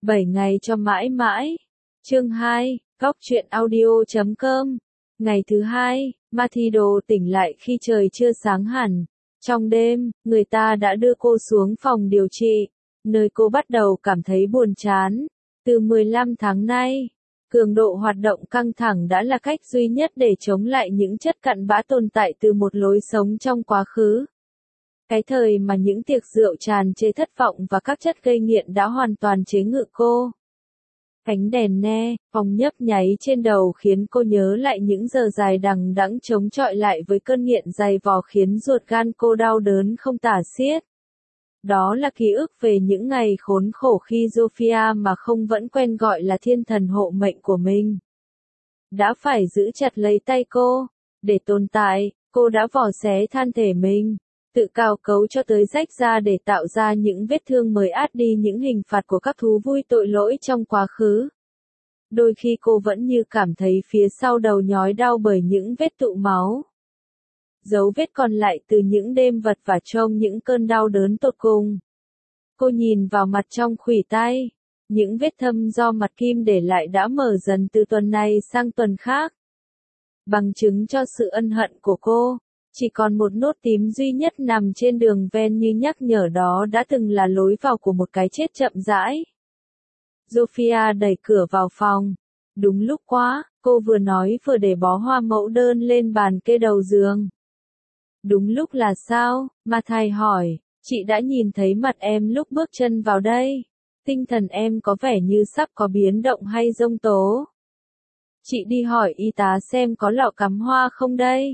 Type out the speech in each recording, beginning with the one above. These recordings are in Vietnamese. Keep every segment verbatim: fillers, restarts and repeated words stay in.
bảy ngày cho mãi mãi. Chương hai, góc truyện audio chấm com. Ngày thứ hai, Mathilde tỉnh lại khi trời chưa sáng hẳn. Trong đêm, người ta đã đưa cô xuống phòng điều trị, nơi cô bắt đầu cảm thấy buồn chán. Từ mười lăm tháng nay, cường độ hoạt động căng thẳng đã là cách duy nhất để chống lại những chất cặn bã tồn tại từ một lối sống trong quá khứ. Cái thời mà những tiệc rượu tràn trề thất vọng và các chất gây nghiện đã hoàn toàn chế ngự cô. Ánh đèn ne, phòng nhấp nháy trên đầu khiến cô nhớ lại những giờ dài đằng đẵng chống chọi lại với cơn nghiện dày vò khiến ruột gan cô đau đớn không tả xiết. Đó là ký ức về những ngày khốn khổ khi Sophia mà không vẫn quen gọi là thiên thần hộ mệnh của mình. Đã phải giữ chặt lấy tay cô. Để tồn tại, cô đã vò xé thân thể mình, tự cào cấu cho tới rách ra để tạo ra những vết thương mới át đi những hình phạt của các thú vui tội lỗi trong quá khứ. Đôi khi cô vẫn như cảm thấy phía sau đầu nhói đau bởi những vết tụ máu. Dấu vết còn lại từ những đêm vật vã trong những cơn đau đớn tột cùng. Cô nhìn vào mặt trong khuỷu tay. Những vết thâm do mặt kim để lại đã mở dần từ tuần này sang tuần khác. Bằng chứng cho sự ân hận của cô, chỉ còn một nốt tím duy nhất nằm trên đường ven như nhắc nhở đó đã từng là lối vào của một cái chết chậm rãi. Sophia đẩy cửa vào phòng. Đúng lúc quá, cô vừa nói vừa để bó hoa mẫu đơn lên bàn kê đầu giường. Đúng lúc là sao? Mathai hỏi. Chị đã nhìn thấy mặt em lúc bước chân vào đây. Tinh thần em có vẻ như sắp có biến động hay giông tố. Chị đi hỏi y tá xem có lọ cắm hoa không đây.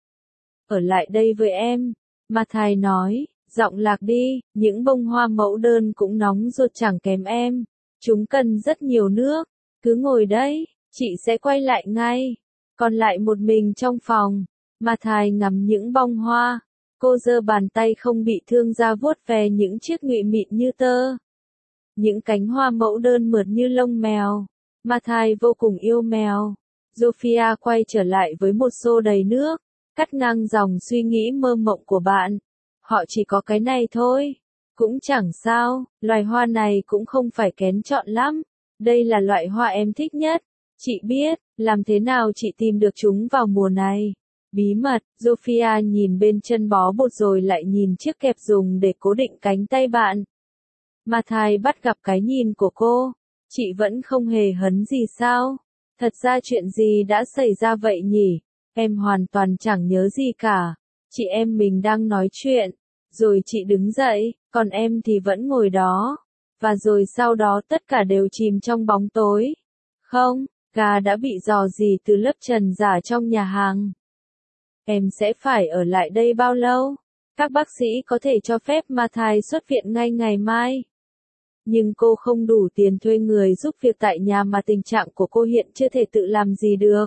Ở lại đây với em. Mathai nói, giọng lạc đi, những bông hoa mẫu đơn cũng nóng ruột chẳng kém em. Chúng cần rất nhiều nước. Cứ ngồi đấy, chị sẽ quay lại ngay. Còn lại một mình trong phòng. Mathai ngắm những bông hoa. Cô giơ bàn tay không bị thương ra vuốt về những chiếc nhụy mịn như tơ. Những cánh hoa mẫu đơn mượt như lông mèo. Mathai vô cùng yêu mèo. Sophia quay trở lại với một xô đầy nước, cắt ngang dòng suy nghĩ mơ mộng của bạn. Họ chỉ có cái này thôi. Cũng chẳng sao, loài hoa này cũng không phải kén chọn lắm. Đây là loại hoa em thích nhất. Chị biết, làm thế nào chị tìm được chúng vào mùa này. Bí mật, Sophia nhìn bên chân bó bột rồi lại nhìn chiếc kẹp dùng để cố định cánh tay bạn. Mathai bắt gặp cái nhìn của cô. Chị vẫn không hề hấn gì sao? Thật ra chuyện gì đã xảy ra vậy nhỉ? Em hoàn toàn chẳng nhớ gì cả. Chị em mình đang nói chuyện. Rồi chị đứng dậy, còn em thì vẫn ngồi đó. Và rồi sau đó tất cả đều chìm trong bóng tối. Không, gà đã bị rò rỉ từ lớp trần giả trong nhà hàng. Em sẽ phải ở lại đây bao lâu? Các bác sĩ có thể cho phép Mathai xuất viện ngay ngày mai. Nhưng cô không đủ tiền thuê người giúp việc tại nhà mà tình trạng của cô hiện chưa thể tự làm gì được.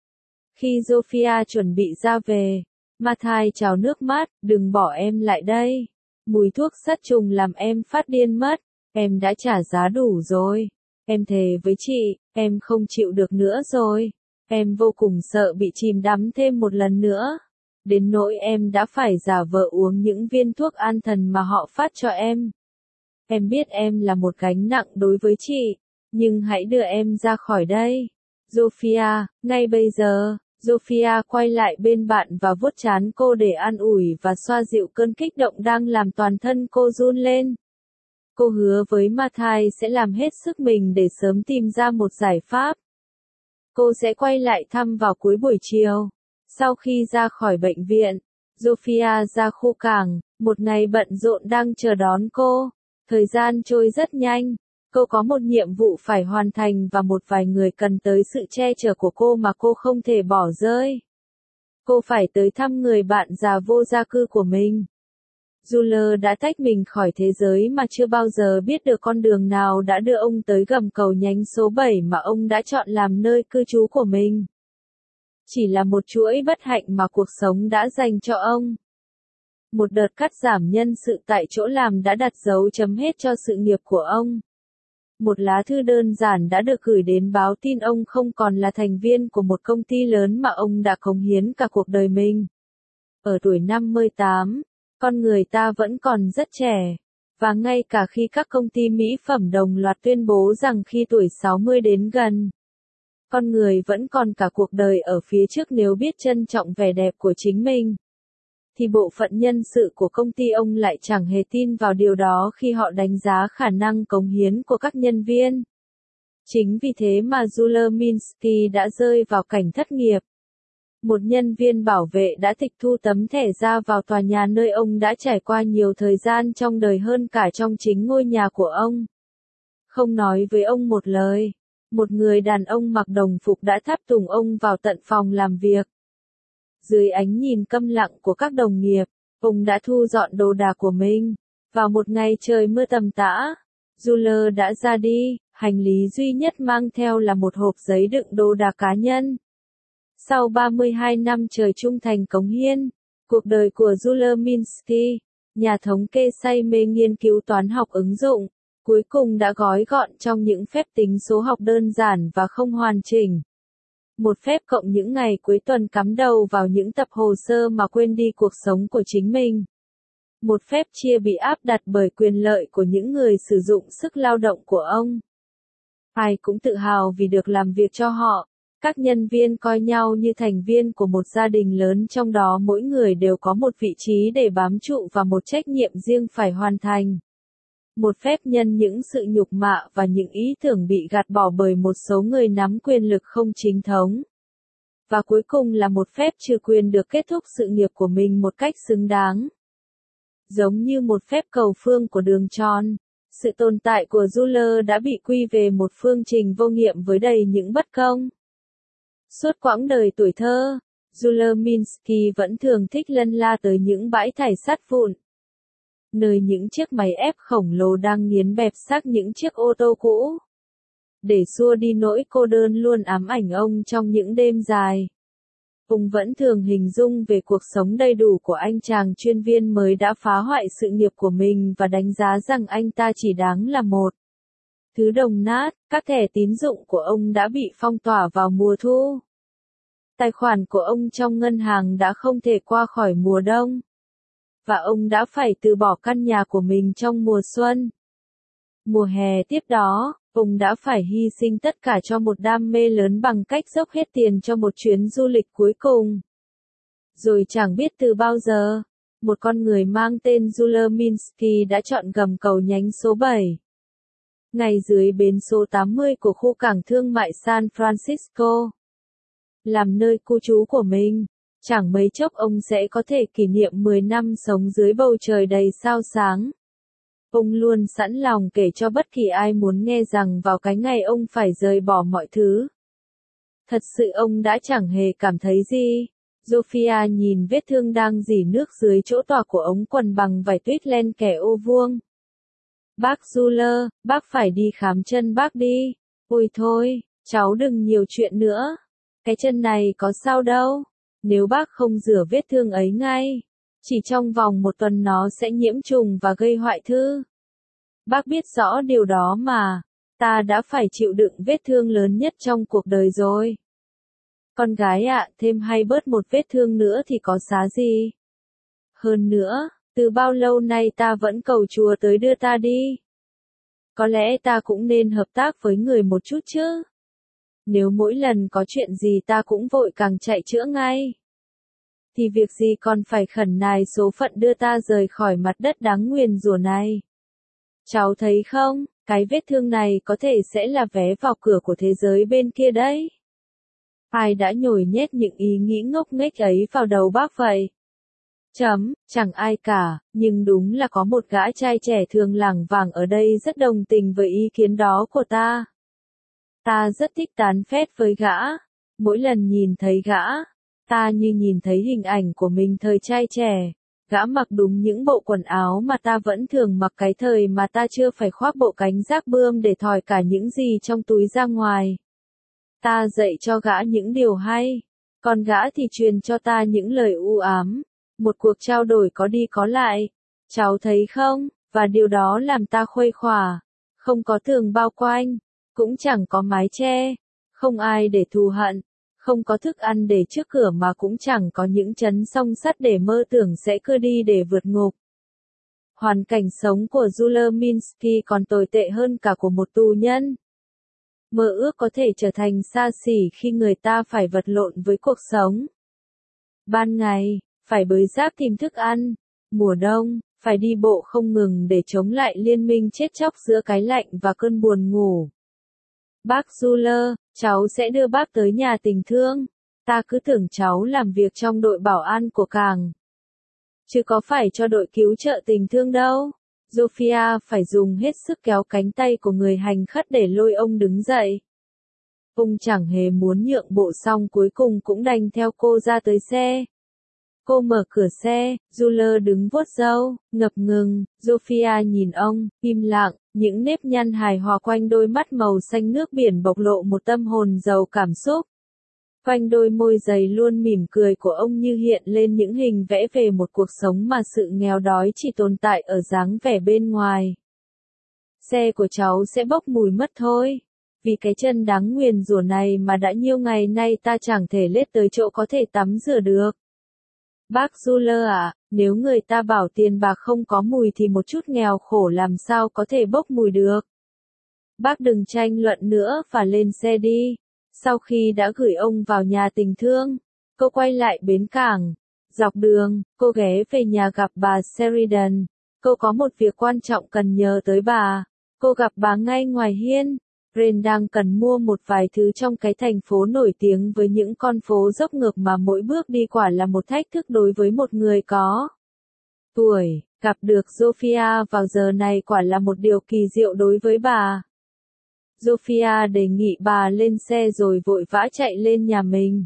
Khi Sophia chuẩn bị ra về, Mathai trào nước mắt, đừng bỏ em lại đây. Mùi thuốc sát trùng làm em phát điên mất. Em đã trả giá đủ rồi. Em thề với chị, em không chịu được nữa rồi. Em vô cùng sợ bị chìm đắm thêm một lần nữa. Đến nỗi em đã phải giả vờ uống những viên thuốc an thần mà họ phát cho em. Em biết em là một gánh nặng đối với chị, nhưng hãy đưa em ra khỏi đây. Sophia, ngay bây giờ. Sophia quay lại bên bạn và vuốt trán cô để an ủi và xoa dịu cơn kích động đang làm toàn thân cô run lên. Cô hứa với Mathai sẽ làm hết sức mình để sớm tìm ra một giải pháp. Cô sẽ quay lại thăm vào cuối buổi chiều. Sau khi ra khỏi bệnh viện, Sophia ra khu cảng, một ngày bận rộn đang chờ đón cô. Thời gian trôi rất nhanh. Cô có một nhiệm vụ phải hoàn thành và một vài người cần tới sự che chở của cô mà cô không thể bỏ rơi. Cô phải tới thăm người bạn già vô gia cư của mình. Jules đã tách mình khỏi thế giới mà chưa bao giờ biết được con đường nào đã đưa ông tới gầm cầu nhánh số bảy mà ông đã chọn làm nơi cư trú của mình. Chỉ là một chuỗi bất hạnh mà cuộc sống đã dành cho ông. Một đợt cắt giảm nhân sự tại chỗ làm đã đặt dấu chấm hết cho sự nghiệp của ông. Một lá thư đơn giản đã được gửi đến báo tin ông không còn là thành viên của một công ty lớn mà ông đã cống hiến cả cuộc đời mình. Ở tuổi năm mươi tám, con người ta vẫn còn rất trẻ. Và ngay cả khi các công ty mỹ phẩm đồng loạt tuyên bố rằng khi tuổi sáu mươi đến gần, con người vẫn còn cả cuộc đời ở phía trước nếu biết trân trọng vẻ đẹp của chính mình, thì bộ phận nhân sự của công ty ông lại chẳng hề tin vào điều đó khi họ đánh giá khả năng cống hiến của các nhân viên. Chính vì thế mà Zuller Minsky đã rơi vào cảnh thất nghiệp. Một nhân viên bảo vệ đã tịch thu tấm thẻ ra vào tòa nhà nơi ông đã trải qua nhiều thời gian trong đời hơn cả trong chính ngôi nhà của ông. Không nói với ông một lời, một người đàn ông mặc đồng phục đã tháp tùng ông vào tận phòng làm việc. Dưới ánh nhìn câm lặng của các đồng nghiệp, ông đã thu dọn đồ đạc của mình. Vào một ngày trời mưa tầm tã, Zuller đã ra đi, hành lý duy nhất mang theo là một hộp giấy đựng đồ đạc cá nhân. Sau ba mươi hai năm trời trung thành cống hiến, cuộc đời của Zuller Minsky, nhà thống kê say mê nghiên cứu toán học ứng dụng, cuối cùng đã gói gọn trong những phép tính số học đơn giản và không hoàn chỉnh. Một phép cộng những ngày cuối tuần cắm đầu vào những tập hồ sơ mà quên đi cuộc sống của chính mình. Một phép chia bị áp đặt bởi quyền lợi của những người sử dụng sức lao động của ông. Ai cũng tự hào vì được làm việc cho họ. Các nhân viên coi nhau như thành viên của một gia đình lớn, trong đó mỗi người đều có một vị trí để bám trụ và một trách nhiệm riêng phải hoàn thành. Một phép nhân những sự nhục mạ và những ý tưởng bị gạt bỏ bởi một số người nắm quyền lực không chính thống. Và cuối cùng là một phép trừ quyền được kết thúc sự nghiệp của mình một cách xứng đáng. Giống như một phép cầu phương của đường tròn, sự tồn tại của Zuller đã bị quy về một phương trình vô nghiệm với đầy những bất công. Suốt quãng đời tuổi thơ, Zuller Minsky vẫn thường thích lân la tới những bãi thải sắt vụn, nơi những chiếc máy ép khổng lồ đang nghiến bẹp xác những chiếc ô tô cũ. Để xua đi nỗi cô đơn luôn ám ảnh ông trong những đêm dài, ông vẫn thường hình dung về cuộc sống đầy đủ của anh chàng chuyên viên mới đã phá hoại sự nghiệp của mình và đánh giá rằng anh ta chỉ đáng là một thứ đồng nát. Các thẻ tín dụng của ông đã bị phong tỏa vào mùa thu. Tài khoản của ông trong ngân hàng đã không thể qua khỏi mùa đông. Và ông đã phải từ bỏ căn nhà của mình trong mùa xuân. Mùa hè tiếp đó, ông đã phải hy sinh tất cả cho một đam mê lớn bằng cách dốc hết tiền cho một chuyến du lịch cuối cùng. Rồi chẳng biết từ bao giờ, một con người mang tên Zuller Minsky đã chọn gầm cầu nhánh số bảy. Ngay dưới bến số tám mươi của khu cảng thương mại San Francisco, làm nơi cư trú của mình. Chẳng mấy chốc ông sẽ có thể kỷ niệm mười năm sống dưới bầu trời đầy sao sáng. Ông luôn sẵn lòng kể cho bất kỳ ai muốn nghe rằng vào cái ngày ông phải rời bỏ mọi thứ. Thật sự ông đã chẳng hề cảm thấy gì. Sophia nhìn vết thương đang rỉ nước dưới chỗ tòa của ống quần bằng vải tuyết len kẻ ô vuông. Bác Zuller, bác phải đi khám chân bác đi. Ôi thôi, cháu đừng nhiều chuyện nữa. Cái chân này có sao đâu. Nếu bác không rửa vết thương ấy ngay, chỉ trong vòng một tuần nó sẽ nhiễm trùng và gây hoại thư. Bác biết rõ điều đó mà, ta đã phải chịu đựng vết thương lớn nhất trong cuộc đời rồi. Con gái ạ, thêm hay bớt một vết thương nữa thì có xá gì. Hơn nữa, từ bao lâu nay ta vẫn cầu Chúa tới đưa ta đi. Có lẽ ta cũng nên hợp tác với người một chút chứ. Nếu mỗi lần có chuyện gì ta cũng vội càng chạy chữa ngay, thì việc gì còn phải khẩn nài số phận đưa ta rời khỏi mặt đất đáng nguyền rủa này. Cháu thấy không, cái vết thương này có thể sẽ là vé vào cửa của thế giới bên kia đấy. Ai đã nhồi nhét những ý nghĩ ngốc nghếch ấy vào đầu bác vậy? Chấm, chẳng ai cả, nhưng đúng là có một gã trai trẻ thường lảng vảng ở đây rất đồng tình với ý kiến đó của ta. Ta rất thích tán phét với gã. Mỗi lần nhìn thấy gã, ta như nhìn thấy hình ảnh của mình thời trai trẻ. Gã mặc đúng những bộ quần áo mà ta vẫn thường mặc cái thời mà ta chưa phải khoác bộ cánh rác bươm để thỏi cả những gì trong túi ra ngoài. Ta dạy cho gã những điều hay, còn gã thì truyền cho ta những lời u ám. Một cuộc trao đổi có đi có lại. Cháu thấy không, và điều đó làm ta khuây khỏa. Không có tường bao quanh, cũng chẳng có mái che, không ai để thù hận, không có thức ăn để trước cửa mà cũng chẳng có những chấn song sắt để mơ tưởng sẽ cưa đi để vượt ngục. Hoàn cảnh sống của Yulia Minsky còn tồi tệ hơn cả của một tù nhân. Mơ ước có thể trở thành xa xỉ khi người ta phải vật lộn với cuộc sống. Ban ngày, phải bới rác tìm thức ăn. Mùa đông, phải đi bộ không ngừng để chống lại liên minh chết chóc giữa cái lạnh và cơn buồn ngủ. Bác Yulia, cháu sẽ đưa bác tới nhà tình thương. Ta cứ tưởng cháu làm việc trong đội bảo an của cảng. Chứ có phải cho đội cứu trợ tình thương đâu. Zofia phải dùng hết sức kéo cánh tay của người hành khất để lôi ông đứng dậy. Ông chẳng hề muốn nhượng bộ, xong cuối cùng cũng đành theo cô ra tới xe. Cô mở cửa xe, Yulia đứng vuốt râu, ngập ngừng. Zofia nhìn ông, im lặng, những nếp nhăn hài hòa quanh đôi mắt màu xanh nước biển bộc lộ một tâm hồn giàu cảm xúc. Quanh đôi môi dày luôn mỉm cười của ông như hiện lên những hình vẽ về một cuộc sống mà sự nghèo đói chỉ tồn tại ở dáng vẻ bên ngoài. Xe của cháu sẽ bốc mùi mất thôi. Vì cái chân đáng nguyền rủa này mà đã nhiều ngày nay ta chẳng thể lết tới chỗ có thể tắm rửa được. Bác Yulia à, nếu người ta bảo tiền bạc không có mùi thì một chút nghèo khổ làm sao có thể bốc mùi được. Bác đừng tranh luận nữa và lên xe đi. Sau khi đã gửi ông vào nhà tình thương, cô quay lại bến cảng. Dọc đường, cô ghé về nhà gặp bà Sheridan. Cô có một việc quan trọng cần nhờ tới bà. Cô gặp bà ngay ngoài hiên. Ren đang cần mua một vài thứ trong cái thành phố nổi tiếng với những con phố dốc ngược mà mỗi bước đi quả là một thách thức đối với một người có tuổi. Gặp được Zofia vào giờ này quả là một điều kỳ diệu đối với bà. Zofia đề nghị bà lên xe rồi vội vã chạy lên nhà mình.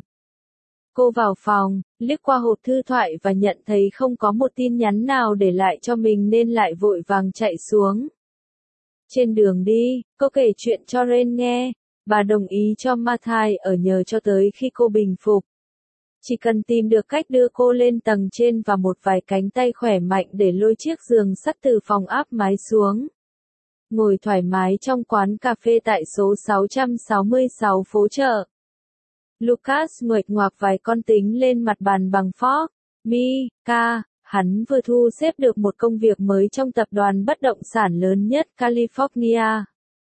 Cô vào phòng, liếc qua hộp thư thoại và nhận thấy không có một tin nhắn nào để lại cho mình nên lại vội vàng chạy xuống. Trên đường đi, cô kể chuyện cho Ren nghe. Bà đồng ý cho Mathai ở nhờ cho tới khi cô bình phục. Chỉ cần tìm được cách đưa cô lên tầng trên và một vài cánh tay khỏe mạnh để lôi chiếc giường sắt từ phòng áp mái xuống. Ngồi thoải mái trong quán cà phê tại số sáu trăm sáu mươi sáu phố chợ. Lucas nguệch ngoạc vài con tính lên mặt bàn bằng fork. Mi, ca, hắn vừa thu xếp được một công việc mới trong tập đoàn bất động sản lớn nhất California.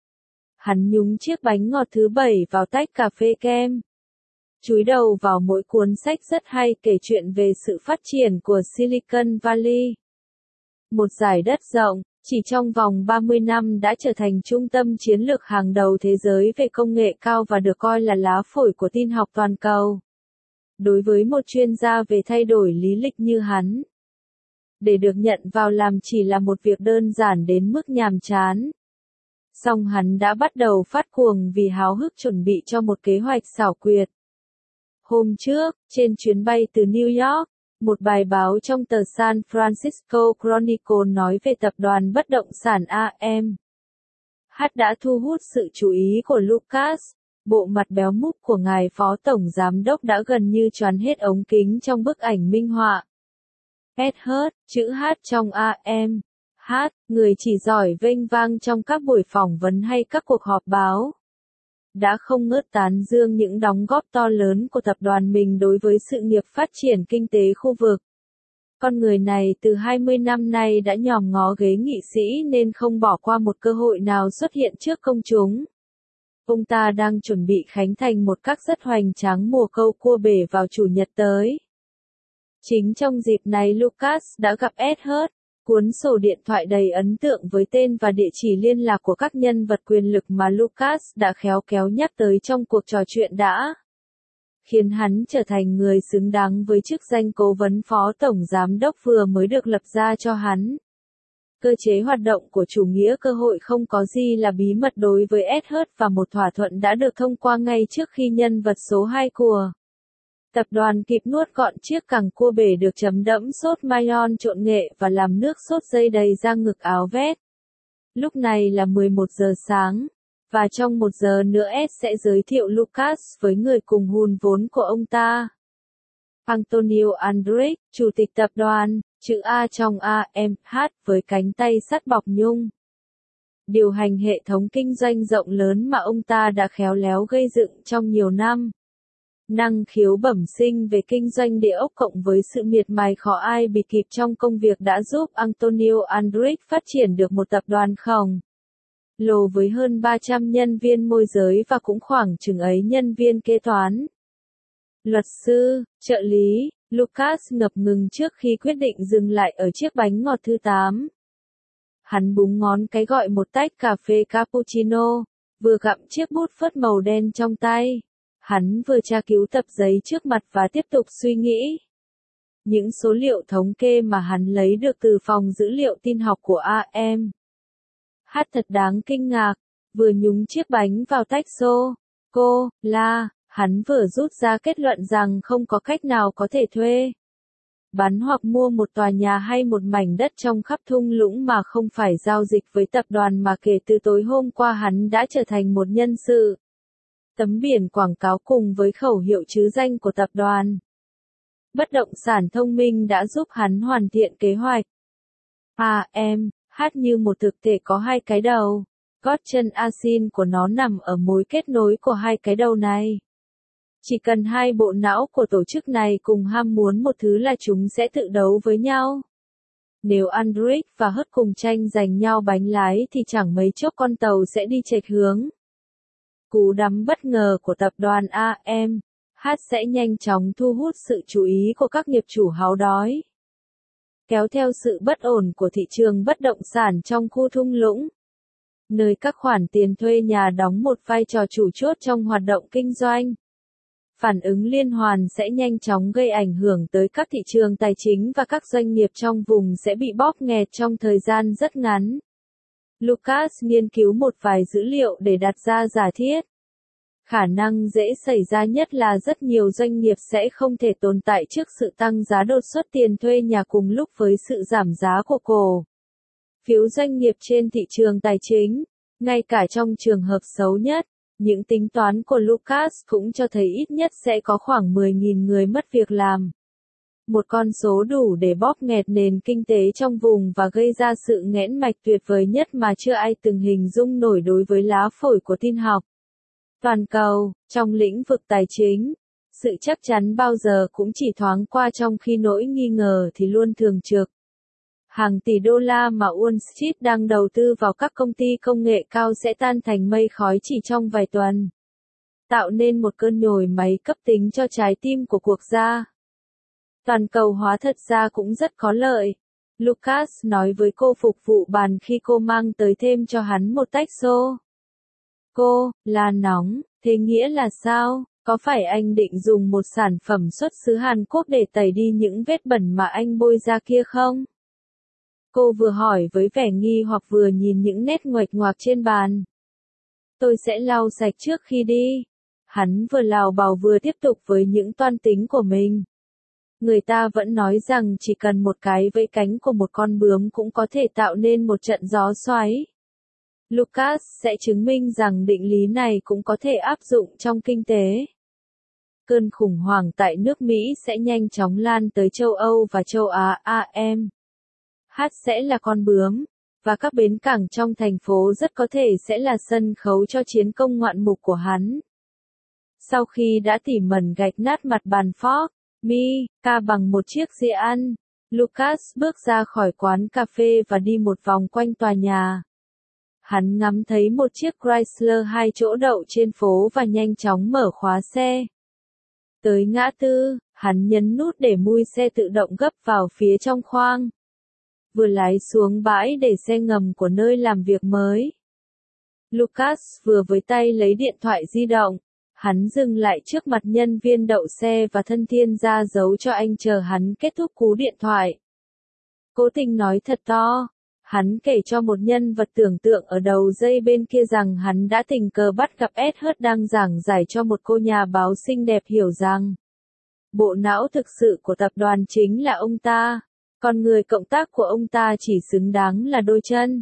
Hắn nhúng chiếc bánh ngọt thứ bảy vào tách cà phê kem. Chúi đầu vào mỗi cuốn sách rất hay kể chuyện về sự phát triển của Silicon Valley. Một dải đất rộng, chỉ trong vòng ba mươi năm đã trở thành trung tâm chiến lược hàng đầu thế giới về công nghệ cao và được coi là lá phổi của tin học toàn cầu. Đối với một chuyên gia về thay đổi lý lịch như hắn, để được nhận vào làm chỉ là một việc đơn giản đến mức nhàm chán. Song hắn đã bắt đầu phát cuồng vì háo hức chuẩn bị cho một kế hoạch xảo quyệt. Hôm trước, trên chuyến bay từ New York, một bài báo trong tờ San Francisco Chronicle nói về tập đoàn bất động sản a em hát đã thu hút sự chú ý của Lucas. Bộ mặt béo múp của ngài phó tổng giám đốc đã gần như choán hết ống kính trong bức ảnh minh họa. Ed Hurt, chữ H trong a em hát, người chỉ giỏi vênh vang trong các buổi phỏng vấn hay các cuộc họp báo, đã không ngớt tán dương những đóng góp to lớn của tập đoàn mình đối với sự nghiệp phát triển kinh tế khu vực. Con người này từ hai mươi năm nay đã nhòm ngó ghế nghị sĩ nên không bỏ qua một cơ hội nào xuất hiện trước công chúng. Ông ta đang chuẩn bị khánh thành một các rất hoành tráng mùa câu cua bể vào chủ nhật tới. Chính trong dịp này Lucas đã gặp Ed Hurt, cuốn sổ điện thoại đầy ấn tượng với tên và địa chỉ liên lạc của các nhân vật quyền lực mà Lucas đã khéo kéo nhắc tới trong cuộc trò chuyện đã khiến hắn trở thành người xứng đáng với chức danh cố vấn phó tổng giám đốc vừa mới được lập ra cho hắn. Cơ chế hoạt động của chủ nghĩa cơ hội không có gì là bí mật đối với Ed Hurt và một thỏa thuận đã được thông qua ngay trước khi nhân vật số hai của tập đoàn kịp nuốt gọn chiếc cẳng cua bể được chấm đẫm sốt mayon trộn nghệ và làm nước sốt dây đầy ra ngực áo vest. Lúc này là mười một giờ sáng, và trong một giờ nữa Ed sẽ giới thiệu Lucas với người cùng hùn vốn của ông ta. Antonio Andrés, chủ tịch tập đoàn, chữ A trong a em hát với cánh tay sắt bọc nhung. Điều hành hệ thống kinh doanh rộng lớn mà ông ta đã khéo léo gây dựng trong nhiều năm. Năng khiếu bẩm sinh về kinh doanh địa ốc cộng với sự miệt mài khó ai bì kịp trong công việc đã giúp Antonio Andrich phát triển được một tập đoàn khổng lồ với hơn ba trăm nhân viên môi giới và cũng khoảng chừng ấy nhân viên kế toán. Luật sư, trợ lý, Lucas ngập ngừng trước khi quyết định dừng lại ở chiếc bánh ngọt thứ tám. Hắn búng ngón cái gọi một tách cà phê cappuccino, vừa gặm chiếc bút phớt màu đen trong tay. Hắn vừa tra cứu tập giấy trước mặt và tiếp tục suy nghĩ. Những số liệu thống kê mà hắn lấy được từ phòng dữ liệu tin học của a em. Hát thật đáng kinh ngạc, vừa nhúng chiếc bánh vào tách sô, cô, la, hắn vừa rút ra kết luận rằng không có cách nào có thể thuê, bán hoặc mua một tòa nhà hay một mảnh đất trong khắp thung lũng mà không phải giao dịch với tập đoàn mà kể từ tối hôm qua hắn đã trở thành một nhân sự. Tấm biển quảng cáo cùng với khẩu hiệu trứ danh của tập đoàn bất động sản thông minh đã giúp hắn hoàn thiện kế hoạch. a em, hát như một thực thể có hai cái đầu. Gót chân asin của nó nằm ở mối kết nối của hai cái đầu này. Chỉ cần hai bộ não của tổ chức này cùng ham muốn một thứ là chúng sẽ tự đấu với nhau. Nếu Andrich và Hớt cùng tranh giành nhau bánh lái thì chẳng mấy chốc con tàu sẽ đi chệch hướng. Cú đắm bất ngờ của tập đoàn a em, hát sẽ nhanh chóng thu hút sự chú ý của các nghiệp chủ háo đói. Kéo theo sự bất ổn của thị trường bất động sản trong khu thung lũng, nơi các khoản tiền thuê nhà đóng một vai trò chủ chốt trong hoạt động kinh doanh. Phản ứng liên hoàn sẽ nhanh chóng gây ảnh hưởng tới các thị trường tài chính và các doanh nghiệp trong vùng sẽ bị bóp nghẹt trong thời gian rất ngắn. Lucas nghiên cứu một vài dữ liệu để đặt ra giả thiết. Khả năng dễ xảy ra nhất là rất nhiều doanh nghiệp sẽ không thể tồn tại trước sự tăng giá đột xuất tiền thuê nhà cùng lúc với sự giảm giá của cổ phiếu doanh nghiệp trên thị trường tài chính. Ngay cả trong trường hợp xấu nhất, những tính toán của Lucas cũng cho thấy ít nhất sẽ có khoảng mười nghìn người mất việc làm. Một con số đủ để bóp nghẹt nền kinh tế trong vùng và gây ra sự nghẽn mạch tuyệt vời nhất mà chưa ai từng hình dung nổi đối với lá phổi của tin học. Toàn cầu, trong lĩnh vực tài chính, sự chắc chắn bao giờ cũng chỉ thoáng qua trong khi nỗi nghi ngờ thì luôn thường trực. Hàng tỷ đô la mà Wall Street đang đầu tư vào các công ty công nghệ cao sẽ tan thành mây khói chỉ trong vài tuần, tạo nên một cơn nhồi máy cấp tính cho trái tim của quốc gia. Toàn cầu hóa thật ra cũng rất có lợi, Lucas nói với cô phục vụ bàn khi cô mang tới thêm cho hắn một tách xô. Cô, là nóng, thế nghĩa là sao? Có phải anh định dùng một sản phẩm xuất xứ Hàn Quốc để tẩy đi những vết bẩn mà anh bôi ra kia không? Cô vừa hỏi với vẻ nghi hoặc vừa nhìn những nét nguệch ngoạc trên bàn. Tôi sẽ lau sạch trước khi đi. Hắn vừa lào bào vừa tiếp tục với những toan tính của mình. Người ta vẫn nói rằng chỉ cần một cái vẫy cánh của một con bướm cũng có thể tạo nên một trận gió xoáy. Lucas sẽ chứng minh rằng định lý này cũng có thể áp dụng trong kinh tế. Cơn khủng hoảng tại nước Mỹ sẽ nhanh chóng lan tới châu Âu và châu Á. a em. Hát sẽ là con bướm, và các bến cảng trong thành phố rất có thể sẽ là sân khấu cho chiến công ngoạn mục của hắn. Sau khi đã tỉ mẩn gạch nát mặt bàn Ford, Mi, ca bằng một chiếc dĩa ăn, Lucas bước ra khỏi quán cà phê và đi một vòng quanh tòa nhà. Hắn ngắm thấy một chiếc Chrysler hai chỗ đậu trên phố và nhanh chóng mở khóa xe. Tới ngã tư, hắn nhấn nút để mui xe tự động gấp vào phía trong khoang. Vừa lái xuống bãi để xe ngầm của nơi làm việc mới. Lucas vừa với tay lấy điện thoại di động. Hắn dừng lại trước mặt nhân viên đậu xe và thân thiên ra dấu cho anh chờ hắn kết thúc cú điện thoại. Cố tình nói thật to. Hắn kể cho một nhân vật tưởng tượng ở đầu dây bên kia rằng hắn đã tình cờ bắt gặp Ed Hớt đang giảng giải cho một cô nhà báo xinh đẹp hiểu rằng bộ não thực sự của tập đoàn chính là ông ta, còn người cộng tác của ông ta chỉ xứng đáng là đôi chân.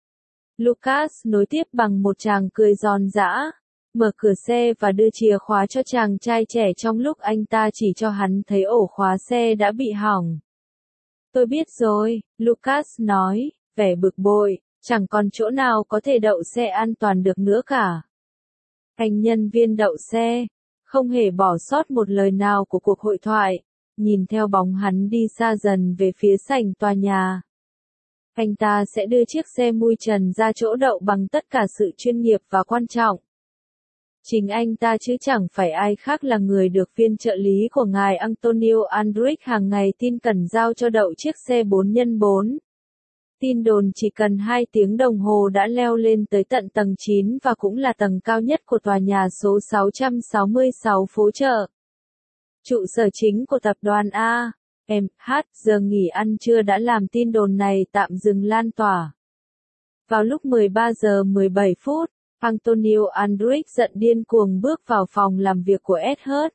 Lucas nối tiếp bằng một tràng cười giòn giã, mở cửa xe và đưa chìa khóa cho chàng trai trẻ trong lúc anh ta chỉ cho hắn thấy ổ khóa xe đã bị hỏng. Tôi biết rồi, Lucas nói, vẻ bực bội, chẳng còn chỗ nào có thể đậu xe an toàn được nữa cả. Anh nhân viên đậu xe, không hề bỏ sót một lời nào của cuộc hội thoại, nhìn theo bóng hắn đi xa dần về phía sảnh tòa nhà. Anh ta sẽ đưa chiếc xe mui trần ra chỗ đậu bằng tất cả sự chuyên nghiệp và quan trọng. Chính anh ta chứ chẳng phải ai khác là người được viên trợ lý của ngài Antonio Andrich hàng ngày tin cần giao cho đậu chiếc xe bốn nhân bốn. Tin đồn chỉ cần hai tiếng đồng hồ đã leo lên tới tận tầng chín và cũng là tầng cao nhất của tòa nhà số sáu trăm sáu mươi sáu phố chợ. Trụ sở chính của tập đoàn A. em hát giờ nghỉ ăn trưa đã làm tin đồn này tạm dừng lan tỏa. Vào lúc mười ba giờ mười bảy phút, Antonio Andrich giận điên cuồng bước vào phòng làm việc của Edhurt.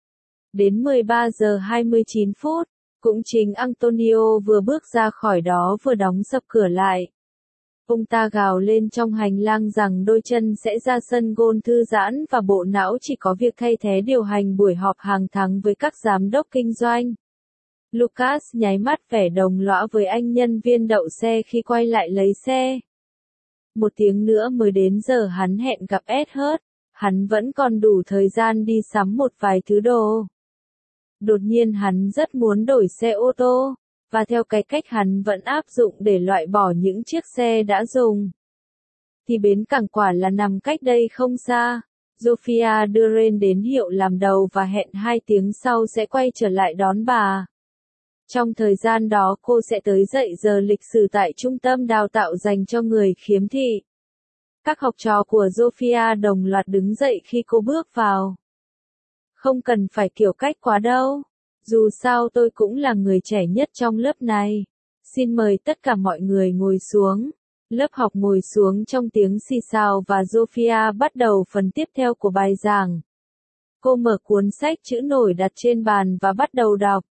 Đến mười ba giờ hai mươi chín phút, cũng chính Antonio vừa bước ra khỏi đó vừa đóng sập cửa lại. Ông ta gào lên trong hành lang rằng đôi chân sẽ ra sân golf thư giãn và bộ não chỉ có việc thay thế điều hành buổi họp hàng tháng với các giám đốc kinh doanh. Lucas nháy mắt vẻ đồng lõa với anh nhân viên đậu xe khi quay lại lấy xe. Một tiếng nữa mới đến giờ hắn hẹn gặp Edhurt, hắn vẫn còn đủ thời gian đi sắm một vài thứ đồ. Đột nhiên hắn rất muốn đổi xe ô tô, và theo cái cách hắn vẫn áp dụng để loại bỏ những chiếc xe đã dùng. Thì bến cảng quả là nằm cách đây không xa. Sophia đưa Ren đến hiệu làm đầu và hẹn hai tiếng sau sẽ quay trở lại đón bà. Trong thời gian đó cô sẽ tới dạy giờ lịch sử tại trung tâm đào tạo dành cho người khiếm thị. Các học trò của Sophia đồng loạt đứng dậy khi cô bước vào. Không cần phải kiểu cách quá đâu. Dù sao tôi cũng là người trẻ nhất trong lớp này. Xin mời tất cả mọi người ngồi xuống. Lớp học ngồi xuống trong tiếng xì xào và Sophia bắt đầu phần tiếp theo của bài giảng. Cô mở cuốn sách chữ nổi đặt trên bàn và bắt đầu đọc.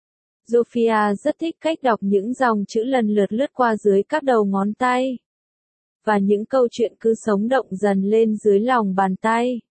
Sophia rất thích cách đọc những dòng chữ lần lượt lướt qua dưới các đầu ngón tay. Và những câu chuyện cứ sống động dần lên dưới lòng bàn tay.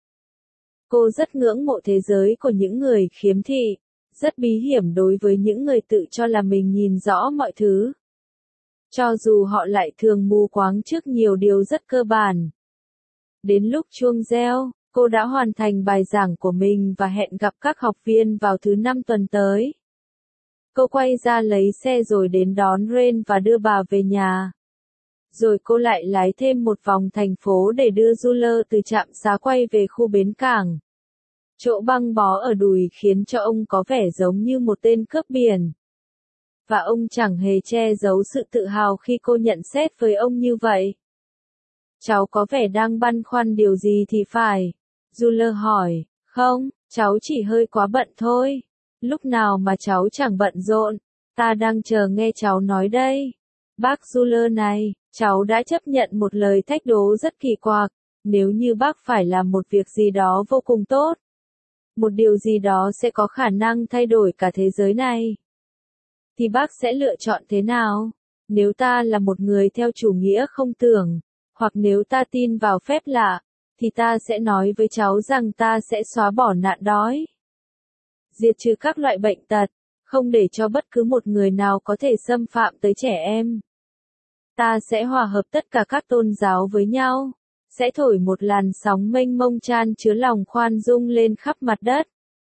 Cô rất ngưỡng mộ thế giới của những người khiếm thị, rất bí hiểm đối với những người tự cho là mình nhìn rõ mọi thứ. Cho dù họ lại thường mù quáng trước nhiều điều rất cơ bản. Đến lúc chuông reo, cô đã hoàn thành bài giảng của mình và hẹn gặp các học viên vào thứ năm tuần tới. Cô quay ra lấy xe rồi đến đón Ren và đưa bà về nhà. Rồi cô lại lái thêm một vòng thành phố để đưa Juler từ trạm xá quay về khu bến cảng. Chỗ băng bó ở đùi khiến cho ông có vẻ giống như một tên cướp biển. Và ông chẳng hề che giấu sự tự hào khi cô nhận xét với ông như vậy. Cháu có vẻ đang băn khoăn điều gì thì phải. Juler hỏi, không, cháu chỉ hơi quá bận thôi. Lúc nào mà cháu chẳng bận rộn, ta đang chờ nghe cháu nói đây. Bác Juler này, cháu đã chấp nhận một lời thách đố rất kỳ quặc, nếu như bác phải làm một việc gì đó vô cùng tốt. Một điều gì đó sẽ có khả năng thay đổi cả thế giới này. Thì bác sẽ lựa chọn thế nào? Nếu ta là một người theo chủ nghĩa không tưởng, hoặc nếu ta tin vào phép lạ, thì ta sẽ nói với cháu rằng ta sẽ xóa bỏ nạn đói. Diệt trừ các loại bệnh tật, không để cho bất cứ một người nào có thể xâm phạm tới trẻ em. Ta sẽ hòa hợp tất cả các tôn giáo với nhau, sẽ thổi một làn sóng mênh mông chan chứa lòng khoan dung lên khắp mặt đất.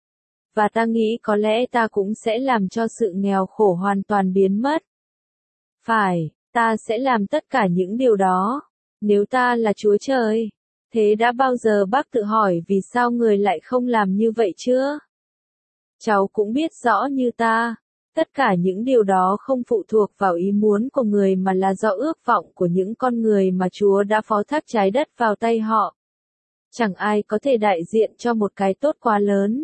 Và ta nghĩ có lẽ ta cũng sẽ làm cho sự nghèo khổ hoàn toàn biến mất. Phải, ta sẽ làm tất cả những điều đó. Nếu ta là Chúa Trời, thế đã bao giờ bác tự hỏi vì sao người lại không làm như vậy chưa? Cháu cũng biết rõ như ta, tất cả những điều đó không phụ thuộc vào ý muốn của người mà là do ước vọng của những con người mà Chúa đã phó thác trái đất vào tay họ. Chẳng ai có thể đại diện cho một cái tốt quá lớn.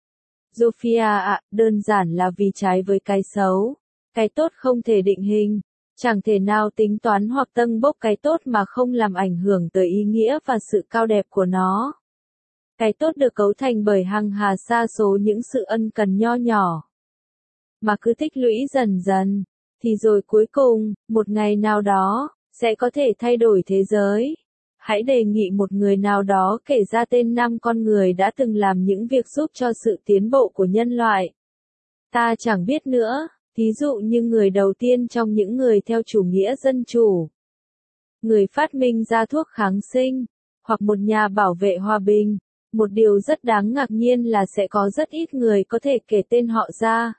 Sophia ạ, à, đơn giản là vì trái với cái xấu. Cái tốt không thể định hình, chẳng thể nào tính toán hoặc tâng bốc cái tốt mà không làm ảnh hưởng tới ý nghĩa và sự cao đẹp của nó. Cái tốt được cấu thành bởi hàng hà sa số những sự ân cần nho nhỏ, mà cứ tích lũy dần dần, thì rồi cuối cùng, một ngày nào đó, sẽ có thể thay đổi thế giới. Hãy đề nghị một người nào đó kể ra tên năm con người đã từng làm những việc giúp cho sự tiến bộ của nhân loại. Ta chẳng biết nữa, thí dụ như người đầu tiên trong những người theo chủ nghĩa dân chủ, người phát minh ra thuốc kháng sinh, hoặc một nhà bảo vệ hòa bình, Một điều rất đáng ngạc nhiên là sẽ có rất ít người có thể kể tên họ ra.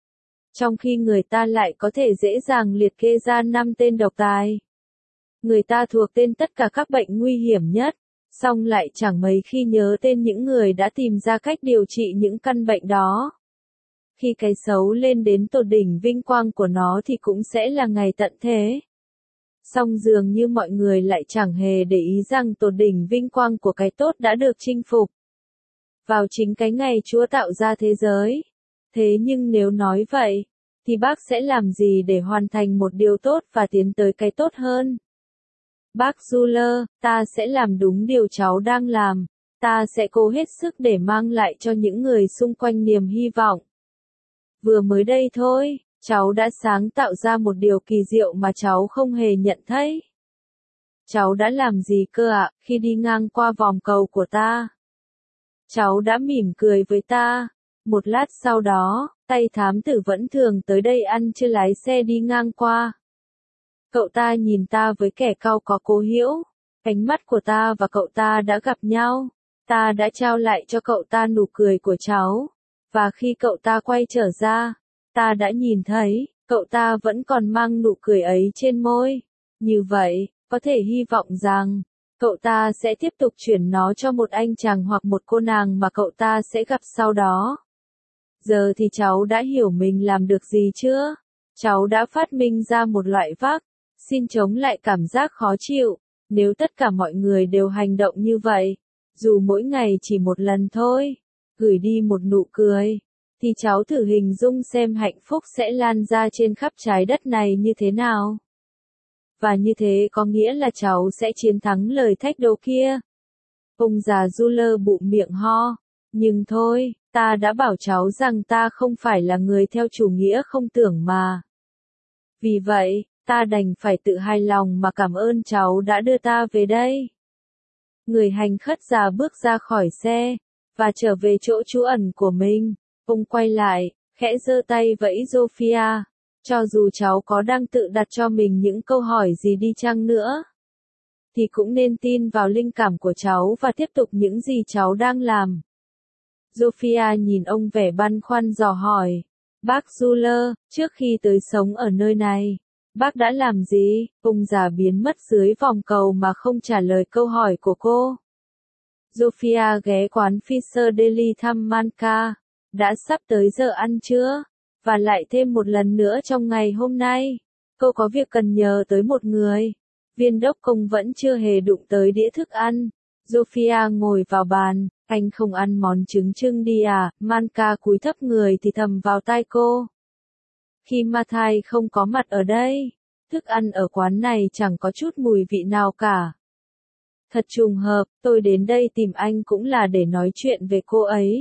Trong khi người ta lại có thể dễ dàng liệt kê ra năm tên độc tài. Người ta thuộc tên tất cả các bệnh nguy hiểm nhất, song lại chẳng mấy khi nhớ tên những người đã tìm ra cách điều trị những căn bệnh đó. Khi cái xấu lên đến tột đỉnh vinh quang của nó thì cũng sẽ là ngày tận thế. Song dường như mọi người lại chẳng hề để ý rằng tột đỉnh vinh quang của cái tốt đã được chinh phục. Vào chính cái ngày Chúa tạo ra thế giới. Thế nhưng nếu nói vậy, thì bác sẽ làm gì để hoàn thành một điều tốt và tiến tới cái tốt hơn? Bác Zuller, ta sẽ làm đúng điều cháu đang làm. Ta sẽ cố hết sức để mang lại cho những người xung quanh niềm hy vọng. Vừa mới đây thôi, cháu đã sáng tạo ra một điều kỳ diệu mà cháu không hề nhận thấy. Cháu đã làm gì cơ ạ, khi đi ngang qua vòng cầu của ta? Cháu đã mỉm cười với ta. Một lát sau đó, tay thám tử vẫn thường tới đây ăn trưa lái xe đi ngang qua. Cậu ta nhìn ta với kẻ cau có cố hữu. Ánh mắt của ta và cậu ta đã gặp nhau. Ta đã trao lại cho cậu ta nụ cười của cháu. Và khi cậu ta quay trở ra, ta đã nhìn thấy, cậu ta vẫn còn mang nụ cười ấy trên môi. Như vậy, có thể hy vọng rằng, cậu ta sẽ tiếp tục chuyển nó cho một anh chàng hoặc một cô nàng mà cậu ta sẽ gặp sau đó. Giờ thì cháu đã hiểu mình làm được gì chưa? Cháu đã phát minh ra một loại vắc xin chống lại cảm giác khó chịu. Nếu tất cả mọi người đều hành động như vậy, dù mỗi ngày chỉ một lần thôi, gửi đi một nụ cười, thì cháu thử hình dung xem hạnh phúc sẽ lan ra trên khắp trái đất này như thế nào. Và như thế có nghĩa là cháu sẽ chiến thắng lời thách đố kia. Ông già Zuller bụm miệng ho. Nhưng thôi, ta đã bảo cháu rằng ta không phải là người theo chủ nghĩa không tưởng mà. Vì vậy, ta đành phải tự hài lòng mà cảm ơn cháu đã đưa ta về đây. Người hành khất già bước ra khỏi xe, và trở về chỗ trú ẩn của mình. Ông quay lại, khẽ giơ tay vẫy Sophia. Cho dù cháu có đang tự đặt cho mình những câu hỏi gì đi chăng nữa, thì cũng nên tin vào linh cảm của cháu và tiếp tục những gì cháu đang làm. Sophia nhìn ông vẻ băn khoăn dò hỏi. Bác Zuller, trước khi tới sống ở nơi này, bác đã làm gì? Ông già biến mất dưới vòng cầu mà không trả lời câu hỏi của cô. Sophia ghé quán Fisher Deli thăm Manka. Đã sắp tới giờ ăn trưa, và lại thêm một lần nữa trong ngày hôm nay. Cô có việc cần nhờ tới một người. Viên đốc công vẫn chưa hề đụng tới đĩa thức ăn. Sophia ngồi vào bàn. Anh không ăn món trứng trưng đi à? Manka cúi thấp người thì thầm vào tai cô. Khi Mathai không có mặt ở đây, thức ăn ở quán này chẳng có chút mùi vị nào cả. Thật trùng hợp, tôi đến đây tìm anh cũng là để nói chuyện về cô ấy.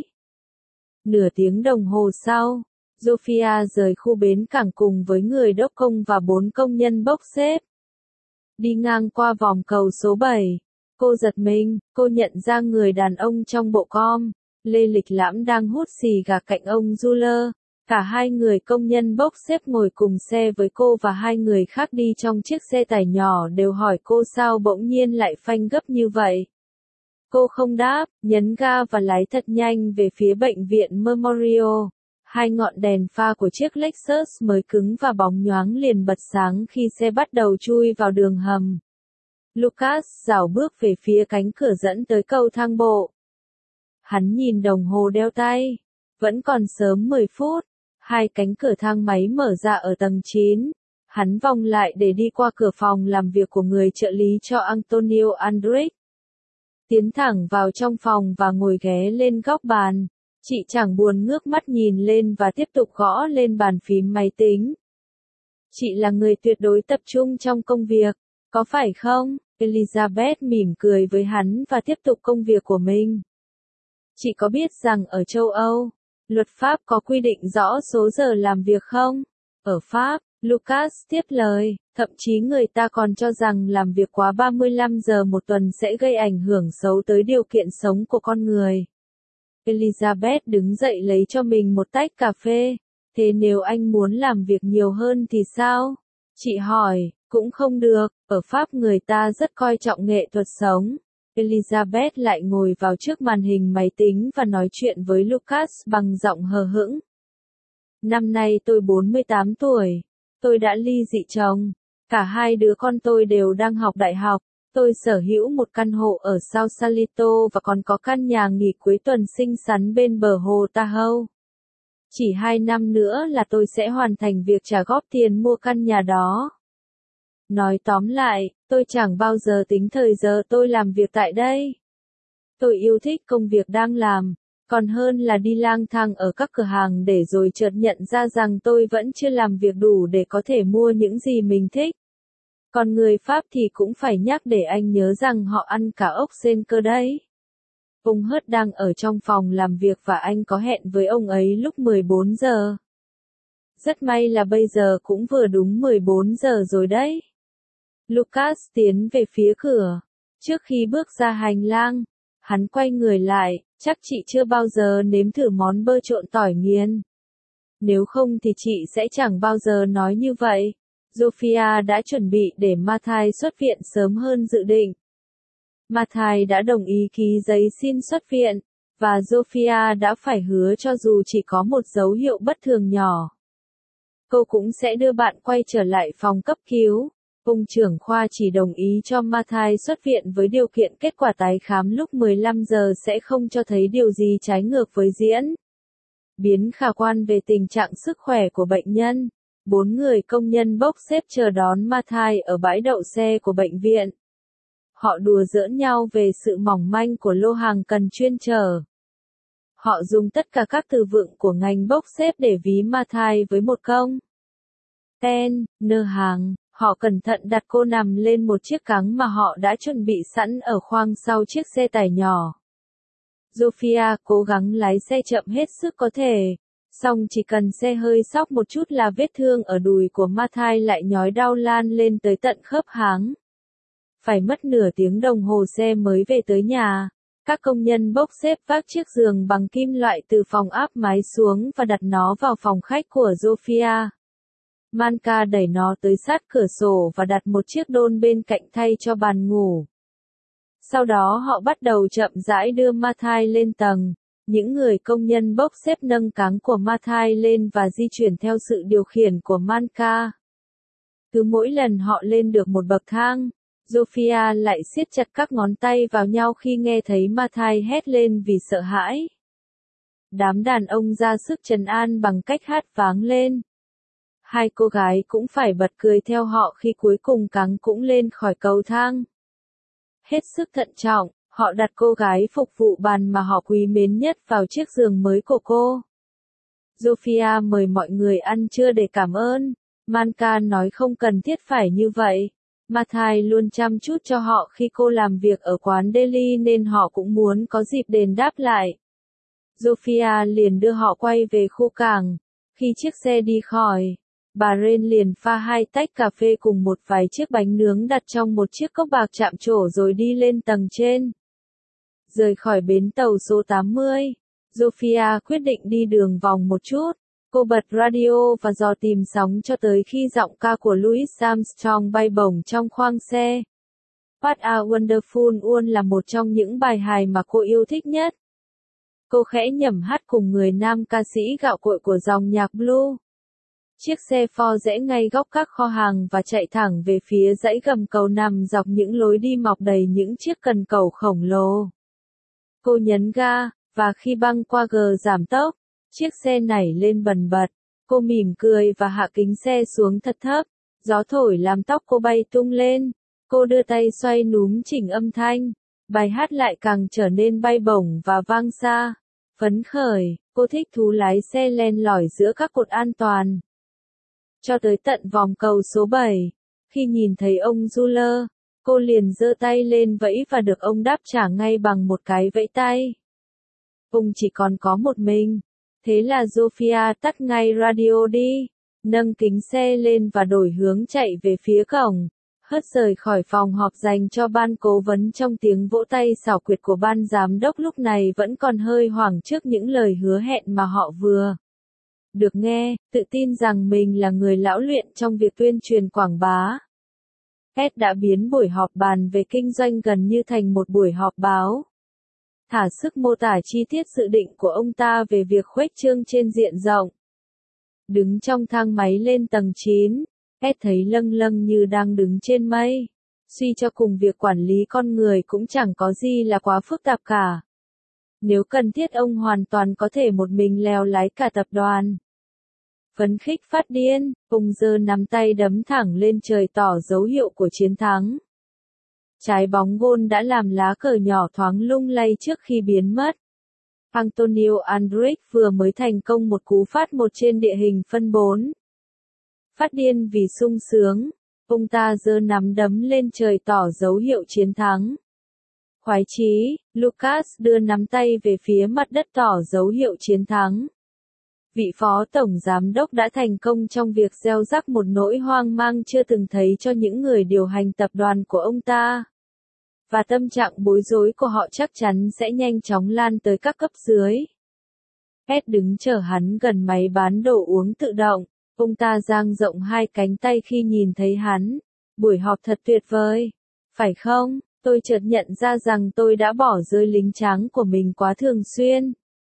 Nửa tiếng đồng hồ sau, Sophia rời khu bến cảng cùng với người đốc công và bốn công nhân bốc xếp. Đi ngang qua vòng cầu số bảy, cô giật mình, cô nhận ra người đàn ông trong bộ com, lê lịch lãm đang hút xì gà cạnh ông Zuller. Cả hai người công nhân bốc xếp ngồi cùng xe với cô và hai người khác đi trong chiếc xe tải nhỏ đều hỏi cô sao bỗng nhiên lại phanh gấp như vậy. Cô không đáp, nhấn ga và lái thật nhanh về phía bệnh viện Memorial. Hai ngọn đèn pha của chiếc Lexus mới cứng và bóng nhoáng liền bật sáng khi xe bắt đầu chui vào đường hầm. Lucas rảo bước về phía cánh cửa dẫn tới cầu thang bộ. Hắn nhìn đồng hồ đeo tay. Vẫn còn sớm mười phút. Hai cánh cửa thang máy mở ra ở tầng chín. Hắn vòng lại để đi qua cửa phòng làm việc của người trợ lý cho Antonio Andrés. Tiến thẳng vào trong phòng và ngồi ghé lên góc bàn. Chị chẳng buồn ngước mắt nhìn lên và tiếp tục gõ lên bàn phím máy tính. Chị là người tuyệt đối tập trung trong công việc, có phải không? Elizabeth mỉm cười với hắn và tiếp tục công việc của mình. Chị có biết rằng ở châu Âu, luật pháp có quy định rõ số giờ làm việc không? Ở Pháp, Lucas tiếp lời, thậm chí người ta còn cho rằng làm việc quá ba mươi lăm giờ một tuần sẽ gây ảnh hưởng xấu tới điều kiện sống của con người. Elizabeth đứng dậy lấy cho mình một tách cà phê. Thế nếu anh muốn làm việc nhiều hơn thì sao? Chị hỏi, cũng không được, ở Pháp người ta rất coi trọng nghệ thuật sống. Elizabeth lại ngồi vào trước màn hình máy tính và nói chuyện với Lucas bằng giọng hờ hững. Năm nay tôi bốn mươi tám tuổi. Tôi đã ly dị chồng. Cả hai đứa con tôi đều đang học đại học. Tôi sở hữu một căn hộ ở Sausalito và còn có căn nhà nghỉ cuối tuần xinh xắn bên bờ hồ Tahoe. Chỉ hai năm nữa là tôi sẽ hoàn thành việc trả góp tiền mua căn nhà đó. Nói tóm lại, tôi chẳng bao giờ tính thời giờ tôi làm việc tại đây. Tôi yêu thích công việc đang làm, còn hơn là đi lang thang ở các cửa hàng để rồi chợt nhận ra rằng tôi vẫn chưa làm việc đủ để có thể mua những gì mình thích. Còn người Pháp thì cũng phải nhắc để anh nhớ rằng họ ăn cả ốc sên cơ đấy. Ông Hớt đang ở trong phòng làm việc và anh có hẹn với ông ấy lúc mười bốn giờ. Rất may là bây giờ cũng vừa đúng mười bốn giờ rồi đấy. Lucas tiến về phía cửa. Trước khi bước ra hành lang, hắn quay người lại, chắc chị chưa bao giờ nếm thử món bơ trộn tỏi nghiền. Nếu không thì chị sẽ chẳng bao giờ nói như vậy. Sophia đã chuẩn bị để Mathai xuất viện sớm hơn dự định. Mathai đã đồng ý ký giấy xin xuất viện, và Sophia đã phải hứa cho dù chỉ có một dấu hiệu bất thường nhỏ. Cô cũng sẽ đưa bạn quay trở lại phòng cấp cứu. Ông trưởng khoa chỉ đồng ý cho Mathai xuất viện với điều kiện kết quả tái khám lúc mười lăm giờ sẽ không cho thấy điều gì trái ngược với diễn biến khả quan về tình trạng sức khỏe của bệnh nhân. Bốn người công nhân bốc xếp chờ đón Mathai ở bãi đậu xe của bệnh viện. Họ đùa giỡn nhau về sự mỏng manh của lô hàng cần chuyên chở. Họ dùng tất cả các từ vựng của ngành bốc xếp để ví Mathai với một công ten nơ hàng. Họ cẩn thận đặt cô nằm lên một chiếc cáng mà họ đã chuẩn bị sẵn ở khoang sau chiếc xe tải nhỏ. Sophia cố gắng lái xe chậm hết sức có thể, song chỉ cần xe hơi xóc một chút là vết thương ở đùi của Mathai lại nhói đau lan lên tới tận khớp háng. Phải mất nửa tiếng đồng hồ xe mới về tới nhà. Các công nhân bốc xếp vác chiếc giường bằng kim loại từ phòng áp mái xuống và đặt nó vào phòng khách của Sophia. Manka đẩy nó tới sát cửa sổ và đặt một chiếc đôn bên cạnh thay cho bàn ngủ. Sau đó họ bắt đầu chậm rãi đưa Mathai lên tầng. Những người công nhân bốc xếp nâng cáng của Mathai lên và di chuyển theo sự điều khiển của Manka. Cứ mỗi lần họ lên được một bậc thang, Sophia lại siết chặt các ngón tay vào nhau khi nghe thấy Mathai hét lên vì sợ hãi. Đám đàn ông ra sức trấn an bằng cách hát váng lên. Hai cô gái cũng phải bật cười theo họ khi cuối cùng cáng cũng lên khỏi cầu thang. Hết sức thận trọng, họ đặt cô gái phục vụ bàn mà họ quý mến nhất vào chiếc giường mới của cô. Sophia mời mọi người ăn trưa để cảm ơn. Manka nói không cần thiết phải như vậy. Mathai luôn chăm chút cho họ khi cô làm việc ở quán deli nên họ cũng muốn có dịp đền đáp lại. Sophia liền đưa họ quay về khu cảng. Khi chiếc xe đi khỏi, bà Ren liền pha hai tách cà phê cùng một vài chiếc bánh nướng đặt trong một chiếc cốc bạc chạm trổ rồi đi lên tầng trên. Rời khỏi bến tàu số tám mươi, Sophia quyết định đi đường vòng một chút. Cô bật radio và dò tìm sóng cho tới khi giọng ca của Louis Armstrong bay bổng trong khoang xe. What a Wonderful World là một trong những bài hài mà cô yêu thích nhất. Cô khẽ nhẩm hát cùng người nam ca sĩ gạo cội của dòng nhạc blues. Chiếc xe Ford rẽ ngay góc các kho hàng và chạy thẳng về phía dãy gầm cầu nằm dọc những lối đi mọc đầy những chiếc cần cầu khổng lồ. Cô nhấn ga, và khi băng qua gờ giảm tốc, chiếc xe nảy lên bần bật. Cô mỉm cười và hạ kính xe xuống thật thấp. Gió thổi làm tóc cô bay tung lên. Cô đưa tay xoay núm chỉnh âm thanh. Bài hát lại càng trở nên bay bổng và vang xa. Phấn khởi, cô thích thú lái xe len lỏi giữa các cột an toàn. Cho tới tận vòng cầu số bảy. Khi nhìn thấy ông Zuller, cô liền giơ tay lên vẫy và được ông đáp trả ngay bằng một cái vẫy tay. Ông chỉ còn có một mình. Thế là Sophia tắt ngay radio đi, nâng kính xe lên và đổi hướng chạy về phía cổng. Hớt rời khỏi phòng họp dành cho ban cố vấn trong tiếng vỗ tay xảo quyệt của ban giám đốc lúc này vẫn còn hơi hoảng trước những lời hứa hẹn mà họ vừa được nghe, tự tin rằng mình là người lão luyện trong việc tuyên truyền quảng bá. Ed đã biến buổi họp bàn về kinh doanh gần như thành một buổi họp báo. Thả sức mô tả chi tiết dự định của ông ta về việc khuếch trương trên diện rộng. Đứng trong thang máy lên tầng chín, Ed thấy lâng lâng như đang đứng trên mây. Suy cho cùng việc quản lý con người cũng chẳng có gì là quá phức tạp cả. Nếu cần thiết ông hoàn toàn có thể một mình lèo lái cả tập đoàn. Phấn khích phát điên, ông giơ nắm tay đấm thẳng lên trời tỏ dấu hiệu của chiến thắng. Trái bóng gôn đã làm lá cờ nhỏ thoáng lung lay trước khi biến mất. Antonio Andrić vừa mới thành công một cú phát một trên địa hình phân bốn. Phát điên vì sung sướng, ông ta giơ nắm đấm lên trời tỏ dấu hiệu chiến thắng. Khoái chí, Lucas đưa nắm tay về phía mặt đất tỏ dấu hiệu chiến thắng. Vị phó tổng giám đốc đã thành công trong việc gieo rắc một nỗi hoang mang chưa từng thấy cho những người điều hành tập đoàn của ông ta. Và tâm trạng bối rối của họ chắc chắn sẽ nhanh chóng lan tới các cấp dưới. Ed đứng chờ hắn gần máy bán đồ uống tự động, ông ta dang rộng hai cánh tay khi nhìn thấy hắn. Buổi họp thật tuyệt vời, phải không? Tôi chợt nhận ra rằng tôi đã bỏ rơi lính tráng của mình quá thường xuyên.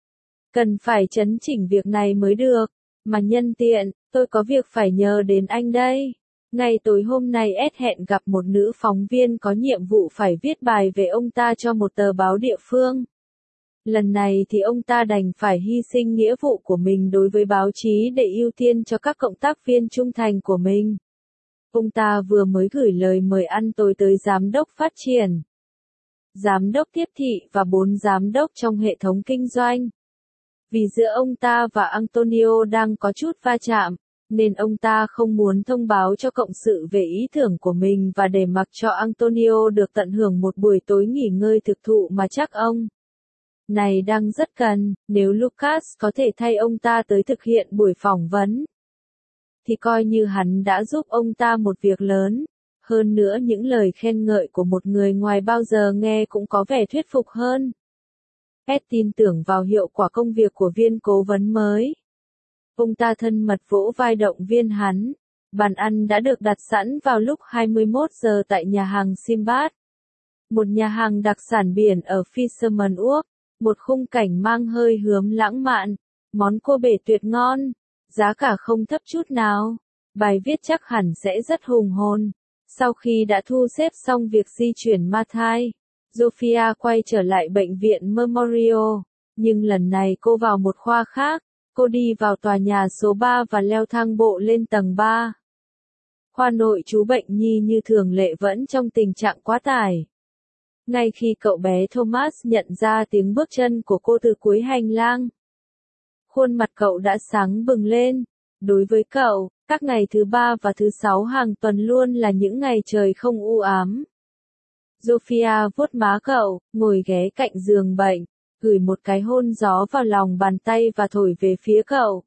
Cần phải chấn chỉnh việc này mới được, mà nhân tiện, tôi có việc phải nhờ đến anh đây. Ngày tối hôm nay Ed hẹn gặp một nữ phóng viên có nhiệm vụ phải viết bài về ông ta cho một tờ báo địa phương. Lần này thì ông ta đành phải hy sinh nghĩa vụ của mình đối với báo chí để ưu tiên cho các cộng tác viên trung thành của mình. Ông ta vừa mới gửi lời mời ăn tối tới giám đốc phát triển, giám đốc tiếp thị và bốn giám đốc trong hệ thống kinh doanh. Vì giữa ông ta và Antonio đang có chút va chạm, nên ông ta không muốn thông báo cho cộng sự về ý tưởng của mình và để mặc cho Antonio được tận hưởng một buổi tối nghỉ ngơi thực thụ mà chắc ông này đang rất cần. Nếu Lucas có thể thay ông ta tới thực hiện buổi phỏng vấn, thì coi như hắn đã giúp ông ta một việc lớn. Hơn nữa những lời khen ngợi của một người ngoài bao giờ nghe cũng có vẻ thuyết phục hơn. Ed tin tưởng vào hiệu quả công việc của viên cố vấn mới. Ông ta thân mật vỗ vai động viên hắn. Bàn ăn đã được đặt sẵn vào lúc hai mươi mốt giờ tại nhà hàng Simbad. Một nhà hàng đặc sản biển ở Fisherman Wharf, một khung cảnh mang hơi hướng lãng mạn, món cua bể tuyệt ngon, giá cả không thấp chút nào. Bài viết chắc hẳn sẽ rất hùng hồn. Sau khi đã thu xếp xong việc di chuyển Mathai, Sophia quay trở lại bệnh viện Memorial, nhưng lần này cô vào một khoa khác. Cô đi vào tòa nhà số ba và leo thang bộ lên tầng ba. Khoa nội trú bệnh nhi như thường lệ vẫn trong tình trạng quá tải. Ngay khi cậu bé Thomas nhận ra tiếng bước chân của cô từ cuối hành lang, khuôn mặt cậu đã sáng bừng lên. Đối với cậu, các ngày thứ ba và thứ sáu hàng tuần luôn là những ngày trời không u ám. Sophia vuốt má cậu, ngồi ghé cạnh giường bệnh, gửi một cái hôn gió vào lòng bàn tay và thổi về phía cậu.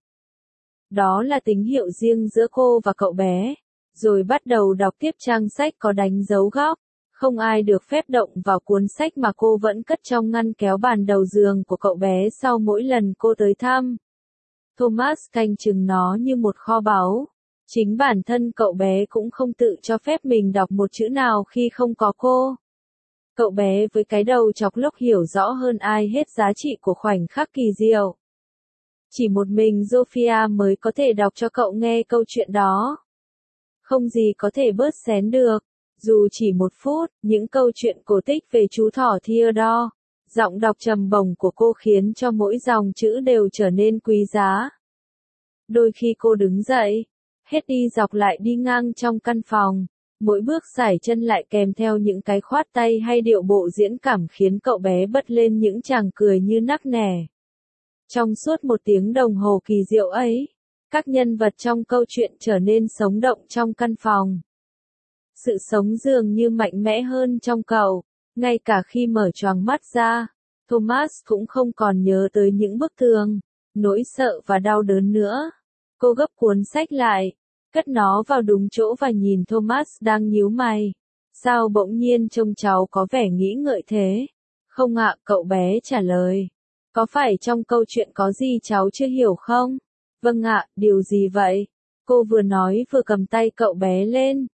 Đó là tín hiệu riêng giữa cô và cậu bé. Rồi bắt đầu đọc tiếp trang sách có đánh dấu góc. Không ai được phép động vào cuốn sách mà cô vẫn cất trong ngăn kéo bàn đầu giường của cậu bé sau mỗi lần cô tới thăm. Thomas canh chừng nó như một kho báu. Chính bản thân cậu bé cũng không tự cho phép mình đọc một chữ nào khi không có cô. Cậu bé với cái đầu chọc lốc hiểu rõ hơn ai hết giá trị của khoảnh khắc kỳ diệu. Chỉ một mình Sophia mới có thể đọc cho cậu nghe câu chuyện đó. Không gì có thể bớt xén được. Dù chỉ một phút, những câu chuyện cổ tích về chú thỏ Theodore, giọng đọc trầm bổng của cô khiến cho mỗi dòng chữ đều trở nên quý giá. Đôi khi cô đứng dậy, hết đi dọc lại đi ngang trong căn phòng. Mỗi bước sải chân lại kèm theo những cái khoát tay hay điệu bộ diễn cảm khiến cậu bé bật lên những tràng cười như nắc nẻ. Trong suốt một tiếng đồng hồ kỳ diệu ấy, các nhân vật trong câu chuyện trở nên sống động trong căn phòng. Sự sống dường như mạnh mẽ hơn trong cậu, ngay cả khi mở choàng mắt ra, Thomas cũng không còn nhớ tới những bức tường, nỗi sợ và đau đớn nữa. Cô gấp cuốn sách lại, cất nó vào đúng chỗ và nhìn Thomas đang nhíu mày. Sao bỗng nhiên trông cháu có vẻ nghĩ ngợi thế? Không ạ, cậu bé trả lời. Có phải trong câu chuyện có gì cháu chưa hiểu không? Vâng ạ, điều gì vậy? Cô vừa nói vừa cầm tay cậu bé lên.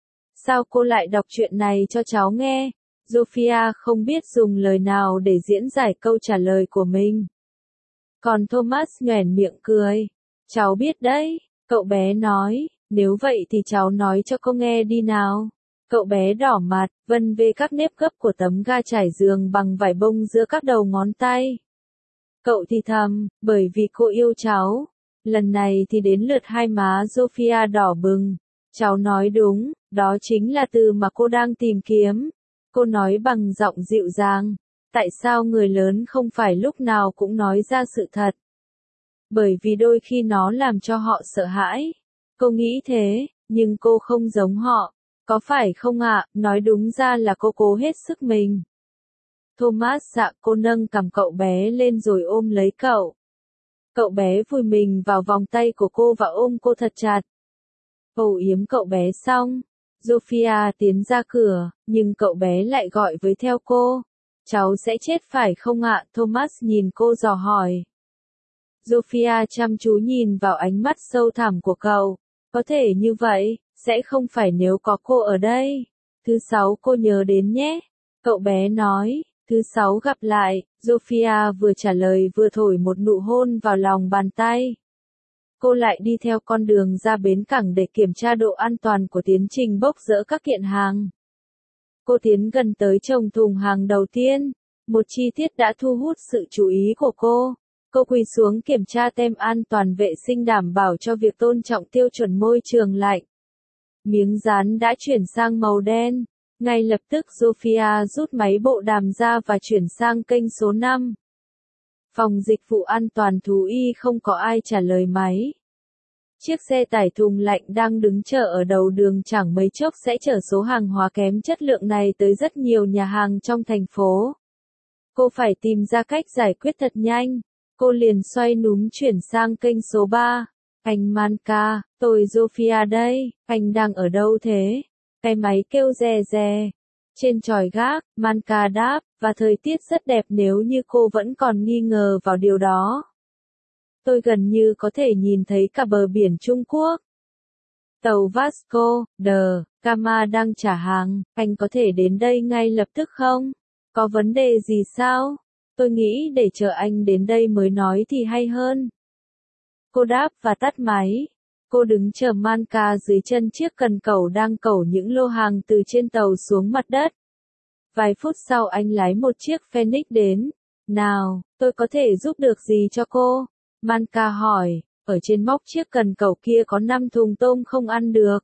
Sao cô lại đọc chuyện này cho cháu nghe? Sophia không biết dùng lời nào để diễn giải câu trả lời của mình. Còn Thomas nhoẻn miệng cười. Cháu biết đấy, cậu bé nói, nếu vậy thì cháu nói cho cô nghe đi nào. Cậu bé đỏ mặt, vân vê các nếp gấp của tấm ga trải giường bằng vải bông giữa các đầu ngón tay. Cậu thì thầm, bởi vì cô yêu cháu. Lần này thì đến lượt hai má Sophia đỏ bừng. Cháu nói đúng, đó chính là từ mà cô đang tìm kiếm. Cô nói bằng giọng dịu dàng. Tại sao người lớn không phải lúc nào cũng nói ra sự thật? Bởi vì đôi khi nó làm cho họ sợ hãi. Cô nghĩ thế, nhưng cô không giống họ. Có phải không ạ? Nói đúng ra là cô cố hết sức mình. Thomas dạ, cô nâng cằm cậu bé lên rồi ôm lấy cậu. Cậu bé vùi mình vào vòng tay của cô và ôm cô thật chặt. Âu yếm cậu bé xong, Sophia tiến ra cửa, nhưng cậu bé lại gọi với theo cô. Cháu sẽ chết phải không ạ? Thomas nhìn cô dò hỏi. Sophia chăm chú nhìn vào ánh mắt sâu thẳm của cậu. Có thể như vậy, sẽ không phải nếu có cô ở đây. Thứ sáu cô nhớ đến nhé. Cậu bé nói, thứ sáu gặp lại. Sophia vừa trả lời vừa thổi một nụ hôn vào lòng bàn tay. Cô lại đi theo con đường ra bến cảng để kiểm tra độ an toàn của tiến trình bốc dỡ các kiện hàng. Cô tiến gần tới chồng thùng hàng đầu tiên. Một chi tiết đã thu hút sự chú ý của cô. Cô quỳ xuống kiểm tra tem an toàn vệ sinh đảm bảo cho việc tôn trọng tiêu chuẩn môi trường lạnh. Miếng dán đã chuyển sang màu đen. Ngay lập tức Sophia rút máy bộ đàm ra và chuyển sang kênh số năm. Phòng dịch vụ an toàn thú y không có ai trả lời máy. Chiếc xe tải thùng lạnh đang đứng chờ ở đầu đường chẳng mấy chốc sẽ chở số hàng hóa kém chất lượng này tới rất nhiều nhà hàng trong thành phố. Cô phải tìm ra cách giải quyết thật nhanh. Cô liền xoay núm chuyển sang kênh số ba. Anh Manka, tôi Sophia đây, anh đang ở đâu thế? Cái máy kêu rè rè. Trên chòi gác, Manka đáp, và thời tiết rất đẹp nếu như cô vẫn còn nghi ngờ vào điều đó. Tôi gần như có thể nhìn thấy cả bờ biển Trung Quốc. Tàu Vasco da Gama đang trả hàng, anh có thể đến đây ngay lập tức không? Có vấn đề gì sao? Tôi nghĩ để chờ anh đến đây mới nói thì hay hơn. Cô đáp và tắt máy. Cô đứng chờ Manka dưới chân chiếc cần cẩu đang cẩu những lô hàng từ trên tàu xuống mặt đất. Vài phút sau anh lái một chiếc Phoenix đến. Nào, tôi có thể giúp được gì cho cô? Manka hỏi, ở trên móc chiếc cần cẩu kia có năm thùng tôm không ăn được.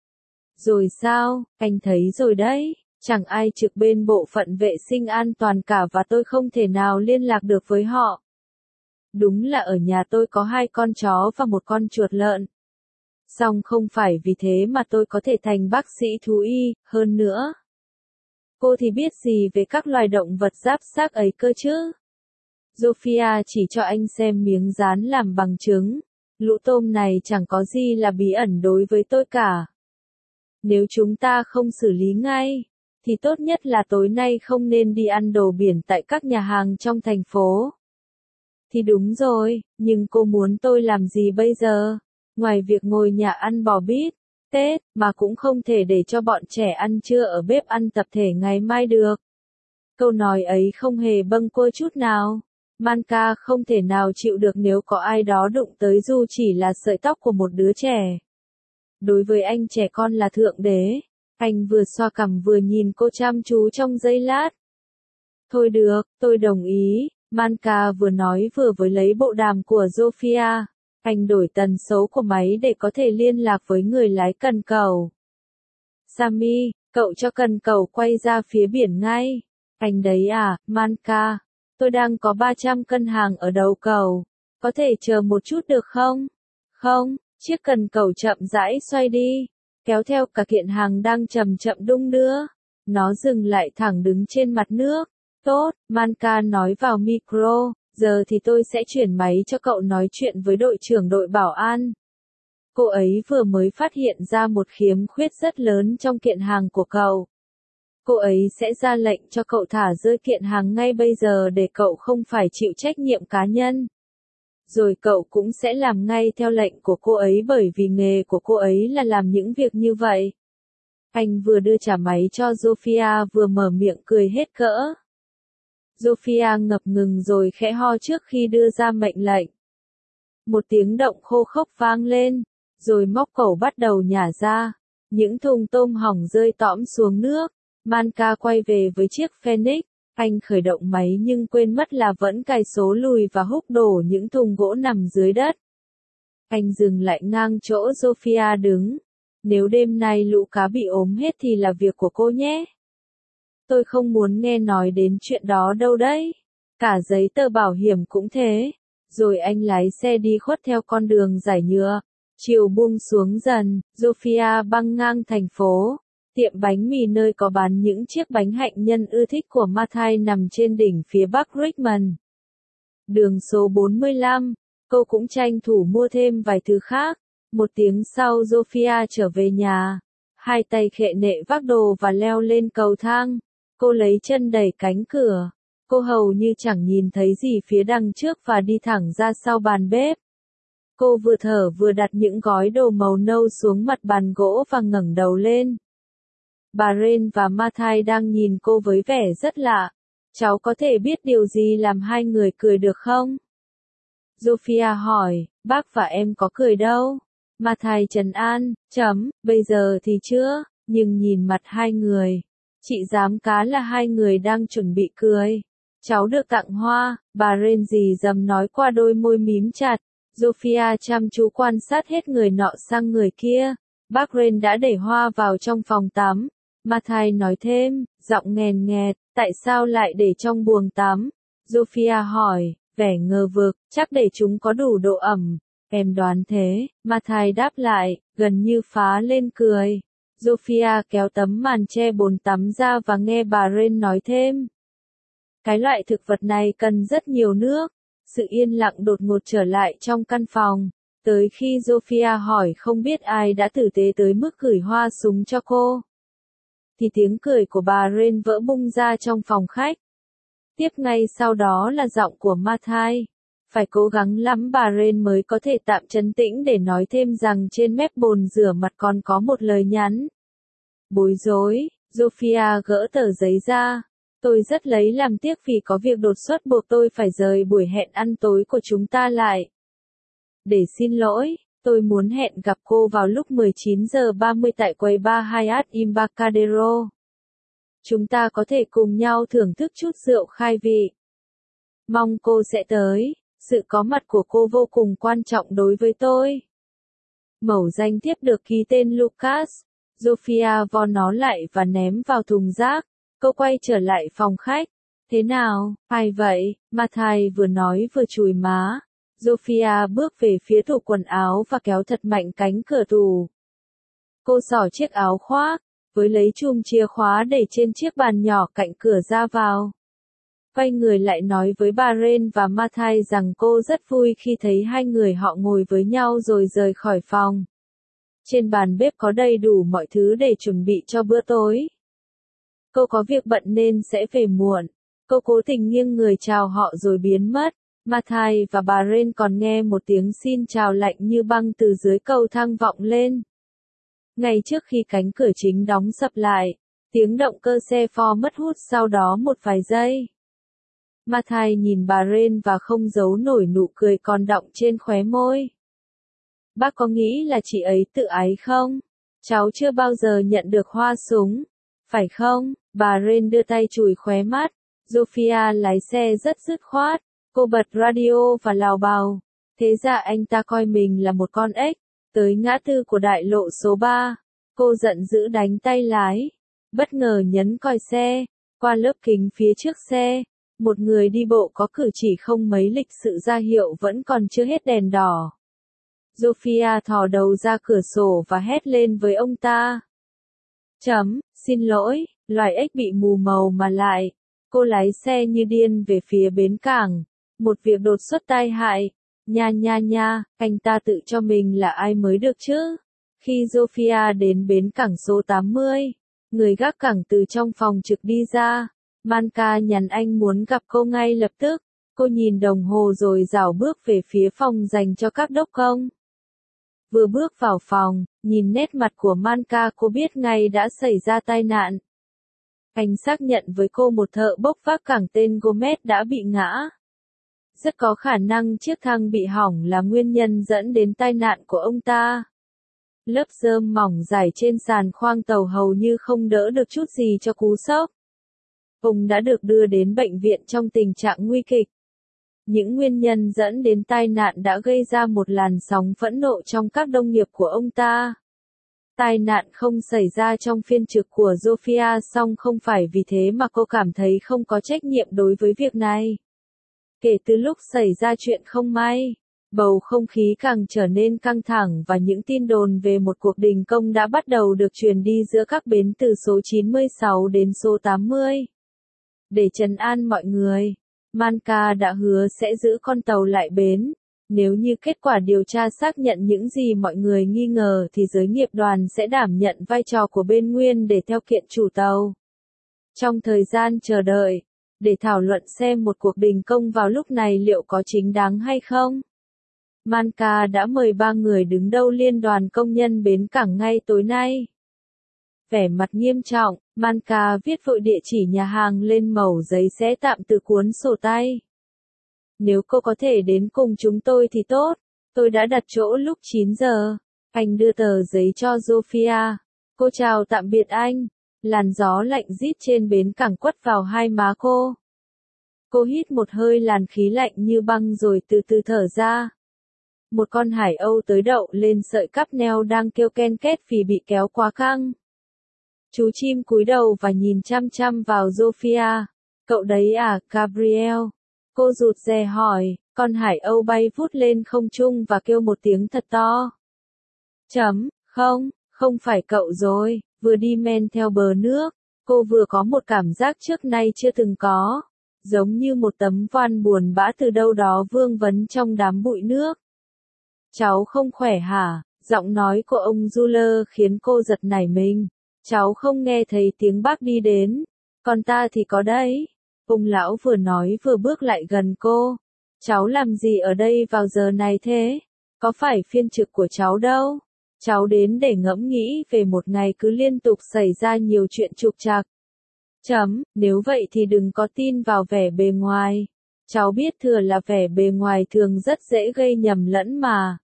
Rồi sao, anh thấy rồi đấy, chẳng ai trực bên bộ phận vệ sinh an toàn cả và tôi không thể nào liên lạc được với họ. Đúng là ở nhà tôi có hai con chó và một con chuột lợn. Song không phải vì thế mà tôi có thể thành bác sĩ thú y, hơn nữa. Cô thì biết gì về các loài động vật giáp xác ấy cơ chứ? Sophia chỉ cho anh xem miếng dán làm bằng chứng. Lũ tôm này chẳng có gì là bí ẩn đối với tôi cả. Nếu chúng ta không xử lý ngay, thì tốt nhất là tối nay không nên đi ăn đồ biển tại các nhà hàng trong thành phố. Thì đúng rồi, nhưng cô muốn tôi làm gì bây giờ? Ngoài việc ngồi nhà ăn bò bít, Tết, mà cũng không thể để cho bọn trẻ ăn trưa ở bếp ăn tập thể ngày mai được. Câu nói ấy không hề bâng quơ chút nào. Manka không thể nào chịu được nếu có ai đó đụng tới dù chỉ là sợi tóc của một đứa trẻ. Đối với anh trẻ con là thượng đế. Anh vừa xoa cằm vừa nhìn cô chăm chú trong giây lát. Thôi được, tôi đồng ý. Manka vừa nói vừa với lấy bộ đàm của Sophia. Anh đổi tần số của máy để có thể liên lạc với người lái cần cẩu. Sammy, cậu cho cần cẩu quay ra phía biển ngay. Anh đấy à, Manka. Tôi đang có ba trăm cân hàng ở đầu cầu. Có thể chờ một chút được không? Không, chiếc cần cẩu chậm rãi xoay đi. Kéo theo cả kiện hàng đang chậm chậm đung đưa. Nó dừng lại thẳng đứng trên mặt nước. Tốt, Manka nói vào micro. Giờ thì tôi sẽ chuyển máy cho cậu nói chuyện với đội trưởng đội bảo an. Cô ấy vừa mới phát hiện ra một khiếm khuyết rất lớn trong kiện hàng của cậu. Cô ấy sẽ ra lệnh cho cậu thả rơi kiện hàng ngay bây giờ để cậu không phải chịu trách nhiệm cá nhân. Rồi cậu cũng sẽ làm ngay theo lệnh của cô ấy bởi vì nghề của cô ấy là làm những việc như vậy. Anh vừa đưa trả máy cho Zofia vừa mở miệng cười hết cỡ. Zofia ngập ngừng rồi khẽ ho trước khi đưa ra mệnh lệnh. Một tiếng động khô khốc vang lên, rồi móc khẩu bắt đầu nhả ra. Những thùng tôm hỏng rơi tõm xuống nước. Manka quay về với chiếc Phoenix. Anh khởi động máy nhưng quên mất là vẫn cài số lùi và húc đổ những thùng gỗ nằm dưới đất. Anh dừng lại ngang chỗ Zofia đứng. Nếu đêm nay lũ cá bị ốm hết thì là việc của cô nhé. Tôi không muốn nghe nói đến chuyện đó đâu đấy. Cả giấy tờ bảo hiểm cũng thế. Rồi anh lái xe đi khuất theo con đường giải nhựa. Chiều buông xuống dần, Zofia băng ngang thành phố. Tiệm bánh mì nơi có bán những chiếc bánh hạnh nhân ưa thích của Mathai nằm trên đỉnh phía bắc Richmond. Đường số bốn mươi lăm, cô cũng tranh thủ mua thêm vài thứ khác. Một tiếng sau Zofia trở về nhà. Hai tay khệ nệ vác đồ và leo lên cầu thang. Cô lấy chân đẩy cánh cửa. Cô hầu như chẳng nhìn thấy gì phía đằng trước và đi thẳng ra sau bàn bếp. Cô vừa thở vừa đặt những gói đồ màu nâu xuống mặt bàn gỗ và ngẩng đầu lên. Bà Ren và Mathai đang nhìn cô với vẻ rất lạ. Cháu có thể biết điều gì làm hai người cười được không? Zofia hỏi, bác và em có cười đâu. Mathai trấn an, chấm, bây giờ thì chưa, nhưng nhìn mặt hai người. Chị dám cá là hai người đang chuẩn bị cười. Cháu được tặng hoa, bà Ren dì dầm nói qua đôi môi mím chặt. Zofia chăm chú quan sát hết người nọ sang người kia. Bác Ren đã để hoa vào trong phòng tắm. Mathai nói thêm, giọng nghèn nghẹt, tại sao lại để trong buồng tắm? Zofia hỏi, vẻ ngờ vực, chắc để chúng có đủ độ ẩm. Em đoán thế, Mathai đáp lại, gần như phá lên cười. Zofia kéo tấm màn che bồn tắm ra và nghe bà Ren nói thêm. Cái loại thực vật này cần rất nhiều nước. Sự yên lặng đột ngột trở lại trong căn phòng. Tới khi Zofia hỏi không biết ai đã tử tế tới mức gửi hoa súng cho cô. Thì tiếng cười của bà Ren vỡ bung ra trong phòng khách. Tiếp ngay sau đó là giọng của Mathai. Phải cố gắng lắm bà Ren mới có thể tạm trấn tĩnh để nói thêm rằng trên mép bồn rửa mặt còn có một lời nhắn. Bối rối, Zofia gỡ tờ giấy ra. Tôi rất lấy làm tiếc vì có việc đột xuất buộc tôi phải rời buổi hẹn ăn tối của chúng ta lại. Để xin lỗi, tôi muốn hẹn gặp cô vào lúc mười chín giờ ba mươi tại quầy bar Hyatt Embarcadero. Chúng ta có thể cùng nhau thưởng thức chút rượu khai vị. Mong cô sẽ tới, sự có mặt của cô vô cùng quan trọng đối với tôi. Mẩu danh thiếp được ký tên Lucas. Zofia vo nó lại và ném vào thùng rác. Cô quay trở lại phòng khách. Thế nào, ai vậy? Mathai vừa nói vừa chùi má. Zofia bước về phía tủ quần áo và kéo thật mạnh cánh cửa tủ. Cô xỏ chiếc áo khoác, với lấy chùm chìa khóa để trên chiếc bàn nhỏ cạnh cửa ra vào. Quay người lại nói với bà Ren và Mathai rằng cô rất vui khi thấy hai người họ ngồi với nhau rồi rời khỏi phòng. Trên bàn bếp có đầy đủ mọi thứ để chuẩn bị cho bữa tối. Cô có việc bận nên sẽ về muộn. Cô cố tình nghiêng người chào họ rồi biến mất. Mathai và bà Ren còn nghe một tiếng xin chào lạnh như băng từ dưới cầu thang vọng lên. Ngay trước khi cánh cửa chính đóng sập lại, tiếng động cơ xe Ford mất hút sau đó một vài giây. Mathai nhìn bà Ren và không giấu nổi nụ cười còn đọng trên khóe môi. Bác có nghĩ là chị ấy tự ái không? Cháu chưa bao giờ nhận được hoa súng. Phải không? Bà Ren đưa tay chùi khóe mắt. Zofia lái xe rất dứt khoát. Cô bật radio và lào bào. Thế ra anh ta coi mình là một con ếch. Tới ngã tư của đại lộ số ba. Cô giận dữ đánh tay lái. Bất ngờ nhấn còi xe. Qua lớp kính phía trước xe. Một người đi bộ có cử chỉ không mấy lịch sự ra hiệu vẫn còn chưa hết đèn đỏ. Zofia thò đầu ra cửa sổ và hét lên với ông ta. Chấm, xin lỗi, loài ếch bị mù màu mà lại. Cô lái xe như điên về phía bến cảng. Một việc đột xuất tai hại. Nha nha nha, anh ta tự cho mình là ai mới được chứ? Khi Zofia đến bến cảng số tám mươi, người gác cảng từ trong phòng trực đi ra. Manka nhắn anh muốn gặp cô ngay lập tức. Cô nhìn đồng hồ rồi rảo bước về phía phòng dành cho các đốc công. Vừa bước vào phòng, nhìn nét mặt của Manka cô biết ngay đã xảy ra tai nạn. Anh xác nhận với cô một thợ bốc vác cẳng tên Gomez đã bị ngã. Rất có khả năng chiếc thang bị hỏng là nguyên nhân dẫn đến tai nạn của ông ta. Lớp rơm mỏng dài trên sàn khoang tàu hầu như không đỡ được chút gì cho cú sốc. Ông đã được đưa đến bệnh viện trong tình trạng nguy kịch. Những nguyên nhân dẫn đến tai nạn đã gây ra một làn sóng phẫn nộ trong các đồng nghiệp của ông ta. Tai nạn không xảy ra trong phiên trực của Zofia, song không phải vì thế mà cô cảm thấy không có trách nhiệm đối với việc này. Kể từ lúc xảy ra chuyện không may, bầu không khí càng trở nên căng thẳng và những tin đồn về một cuộc đình công đã bắt đầu được truyền đi giữa các bến từ số chín mươi sáu đến số tám mươi. Để trấn an mọi người, Manka đã hứa sẽ giữ con tàu lại bến. Nếu như kết quả điều tra xác nhận những gì mọi người nghi ngờ thì giới nghiệp đoàn sẽ đảm nhận vai trò của bên nguyên để theo kiện chủ tàu. Trong thời gian chờ đợi, để thảo luận xem một cuộc đình công vào lúc này liệu có chính đáng hay không, Manka đã mời ba người đứng đầu liên đoàn công nhân bến cảng ngay tối nay. Vẻ mặt nghiêm trọng, Manka viết vội địa chỉ nhà hàng lên mẩu giấy xé tạm từ cuốn sổ tay. Nếu cô có thể đến cùng chúng tôi thì tốt, tôi đã đặt chỗ lúc chín giờ. Anh đưa tờ giấy cho Zofia. Cô chào tạm biệt anh. Làn gió lạnh rít trên bến cảng quất vào hai má cô. Cô hít một hơi làn khí lạnh như băng rồi từ từ thở ra. Một con hải âu tới đậu lên sợi cáp neo đang kêu ken két vì bị kéo quá căng. Chú chim cúi đầu và nhìn chăm chăm vào Zofia. Cậu đấy à, Gabriel? Cô rụt rè hỏi, con hải âu bay vút lên không trung và kêu một tiếng thật to. Chấm, không, không phải cậu rồi, vừa đi men theo bờ nước, cô vừa có một cảm giác trước nay chưa từng có, giống như một tấm voan buồn bã từ đâu đó vương vấn trong đám bụi nước. Cháu không khỏe hả? Giọng nói của ông Zuller khiến cô giật nảy mình. Cháu không nghe thấy tiếng bác đi đến, còn ta thì có đấy. Ông lão vừa nói vừa bước lại gần cô. Cháu làm gì ở đây vào giờ này thế? Có phải phiên trực của cháu đâu? Cháu đến để ngẫm nghĩ về một ngày cứ liên tục xảy ra nhiều chuyện trục trặc. Chấm, nếu vậy thì đừng có tin vào vẻ bề ngoài. Cháu biết thừa là vẻ bề ngoài thường rất dễ gây nhầm lẫn mà.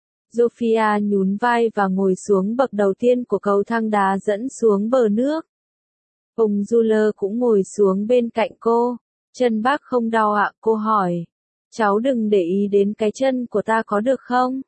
Zofia nhún vai và ngồi xuống bậc đầu tiên của cầu thang đá dẫn xuống bờ nước. Ông Zuller cũng ngồi xuống bên cạnh cô. Chân bác không đau ạ? Cô hỏi. Cháu đừng để ý đến cái chân của ta có được không?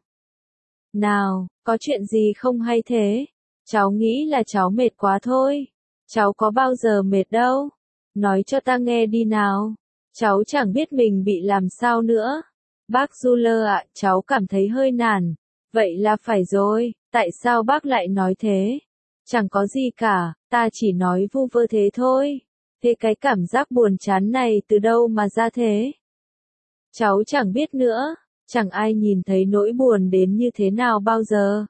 Nào, có chuyện gì không hay thế? Cháu nghĩ là cháu mệt quá thôi. Cháu có bao giờ mệt đâu. Nói cho ta nghe đi nào. Cháu chẳng biết mình bị làm sao nữa. Bác Zuller ạ, cháu cảm thấy hơi nản. Vậy là phải rồi, tại sao bác lại nói thế? Chẳng có gì cả, ta chỉ nói vu vơ thế thôi. Thế cái cảm giác buồn chán này từ đâu mà ra thế? Cháu chẳng biết nữa, chẳng ai nhìn thấy nỗi buồn đến như thế nào bao giờ.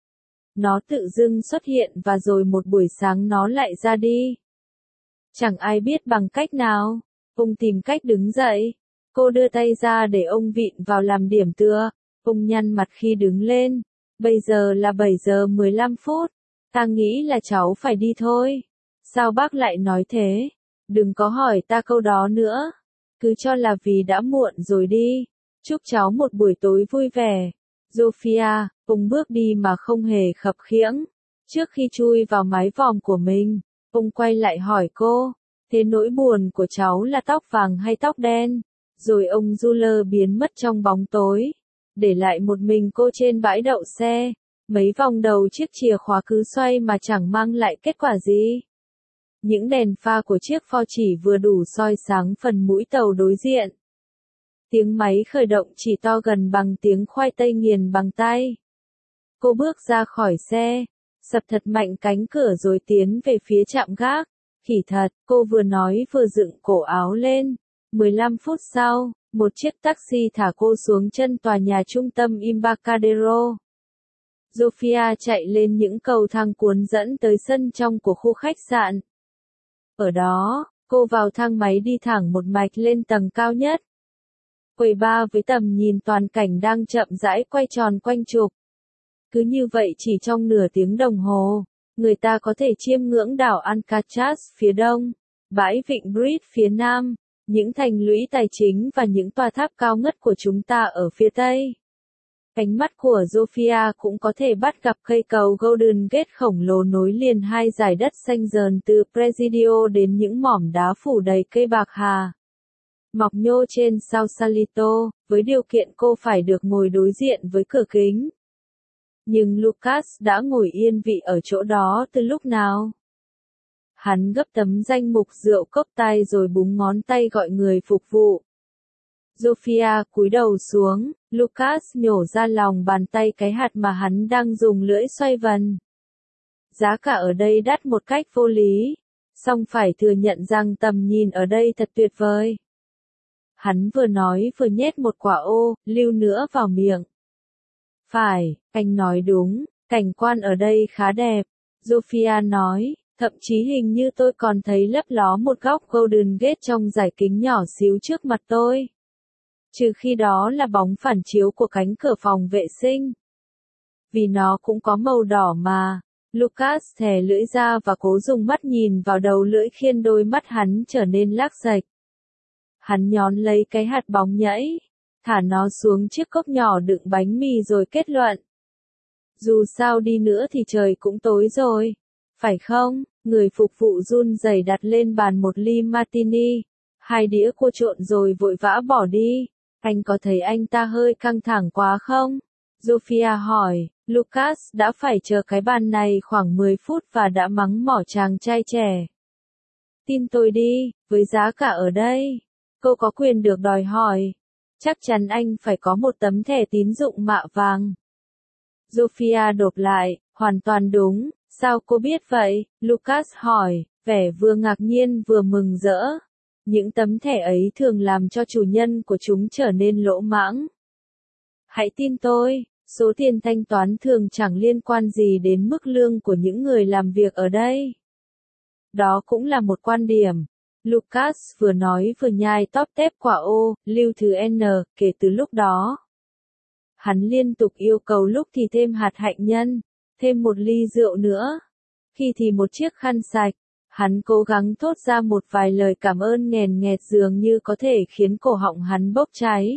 Nó tự dưng xuất hiện và rồi một buổi sáng nó lại ra đi. Chẳng ai biết bằng cách nào. Ông tìm cách đứng dậy. Cô đưa tay ra để ông vịn vào làm điểm tựa. Ông nhăn mặt khi đứng lên. Bây giờ là bảy giờ mười lăm phút. Ta nghĩ là cháu phải đi thôi. Sao bác lại nói thế? Đừng có hỏi ta câu đó nữa. Cứ cho là vì đã muộn rồi đi. Chúc cháu một buổi tối vui vẻ. Zofia, ông bước đi mà không hề khập khiễng. Trước khi chui vào mái vòm của mình, ông quay lại hỏi cô. Thế nỗi buồn của cháu là tóc vàng hay tóc đen? Rồi ông Zuller biến mất trong bóng tối. Để lại một mình cô trên bãi đậu xe. Mấy vòng đầu chiếc chìa khóa cứ xoay mà chẳng mang lại kết quả gì. Những đèn pha của chiếc Ford chỉ vừa đủ soi sáng phần mũi tàu đối diện. Tiếng máy khởi động chỉ to gần bằng tiếng khoai tây nghiền bằng tay. Cô bước ra khỏi xe, sập thật mạnh cánh cửa rồi tiến về phía trạm gác. Khỉ thật, cô vừa nói vừa dựng cổ áo lên. mười lăm phút sau, một chiếc taxi thả cô xuống chân tòa nhà trung tâm Embarcadero. Zofia chạy lên những cầu thang cuốn dẫn tới sân trong của khu khách sạn. Ở đó, cô vào thang máy đi thẳng một mạch lên tầng cao nhất. Quầy bar với tầm nhìn toàn cảnh đang chậm rãi quay tròn quanh trục. Cứ như vậy chỉ trong nửa tiếng đồng hồ, người ta có thể chiêm ngưỡng đảo Alcatraz phía đông, bãi vịnh Bright phía nam, những thành lũy tài chính và những tòa tháp cao ngất của chúng ta ở phía tây. Ánh mắt của Sofia cũng có thể bắt gặp cây cầu Golden Gate khổng lồ nối liền hai dải đất xanh dờn từ Presidio đến những mỏm đá phủ đầy cây bạc hà. Mọc nhô trên Sausalito, với điều kiện cô phải được ngồi đối diện với cửa kính. Nhưng Lucas đã ngồi yên vị ở chỗ đó từ lúc nào? Hắn gấp tấm danh mục rượu cốc tay rồi búng ngón tay gọi người phục vụ. Sofia cúi đầu xuống, Lucas nhổ ra lòng bàn tay cái hạt mà hắn đang dùng lưỡi xoay vần. Giá cả ở đây đắt một cách vô lý, song phải thừa nhận rằng tầm nhìn ở đây thật tuyệt vời. Hắn vừa nói vừa nhét một quả ô, lưu nữa vào miệng. Phải, anh nói đúng, cảnh quan ở đây khá đẹp, Sofia nói, thậm chí hình như tôi còn thấy lấp ló một góc Golden Gate trong dải kính nhỏ xíu trước mặt tôi. Trừ khi đó là bóng phản chiếu của cánh cửa phòng vệ sinh. Vì nó cũng có màu đỏ mà. Lucas thè lưỡi ra và cố dùng mắt nhìn vào đầu lưỡi khiến đôi mắt hắn trở nên lác rạch. Hắn nhón lấy cái hạt bóng nhảy, thả nó xuống chiếc cốc nhỏ đựng bánh mì rồi kết luận. Dù sao đi nữa thì trời cũng tối rồi. Phải không? Người phục vụ run rẩy đặt lên bàn một ly martini, hai đĩa cua trộn rồi vội vã bỏ đi. Anh có thấy anh ta hơi căng thẳng quá không? Sofia hỏi. Lucas đã phải chờ cái bàn này khoảng mười phút và đã mắng mỏ chàng trai trẻ. Tin tôi đi, với giá cả ở đây, cô có quyền được đòi hỏi. Chắc chắn anh phải có một tấm thẻ tín dụng mạ vàng. Sofia đột lại, hoàn toàn đúng, sao cô biết vậy? Lucas hỏi, vẻ vừa ngạc nhiên vừa mừng rỡ. Những tấm thẻ ấy thường làm cho chủ nhân của chúng trở nên lỗ mãng. Hãy tin tôi, số tiền thanh toán thường chẳng liên quan gì đến mức lương của những người làm việc ở đây. Đó cũng là một quan điểm. Lucas vừa nói vừa nhai tóp tép quả ô, lưu thứ N, kể từ lúc đó. Hắn liên tục yêu cầu lúc thì thêm hạt hạnh nhân, thêm một ly rượu nữa, khi thì một chiếc khăn sạch. Hắn cố gắng thốt ra một vài lời cảm ơn nghèn nghẹt dường như có thể khiến cổ họng hắn bốc cháy.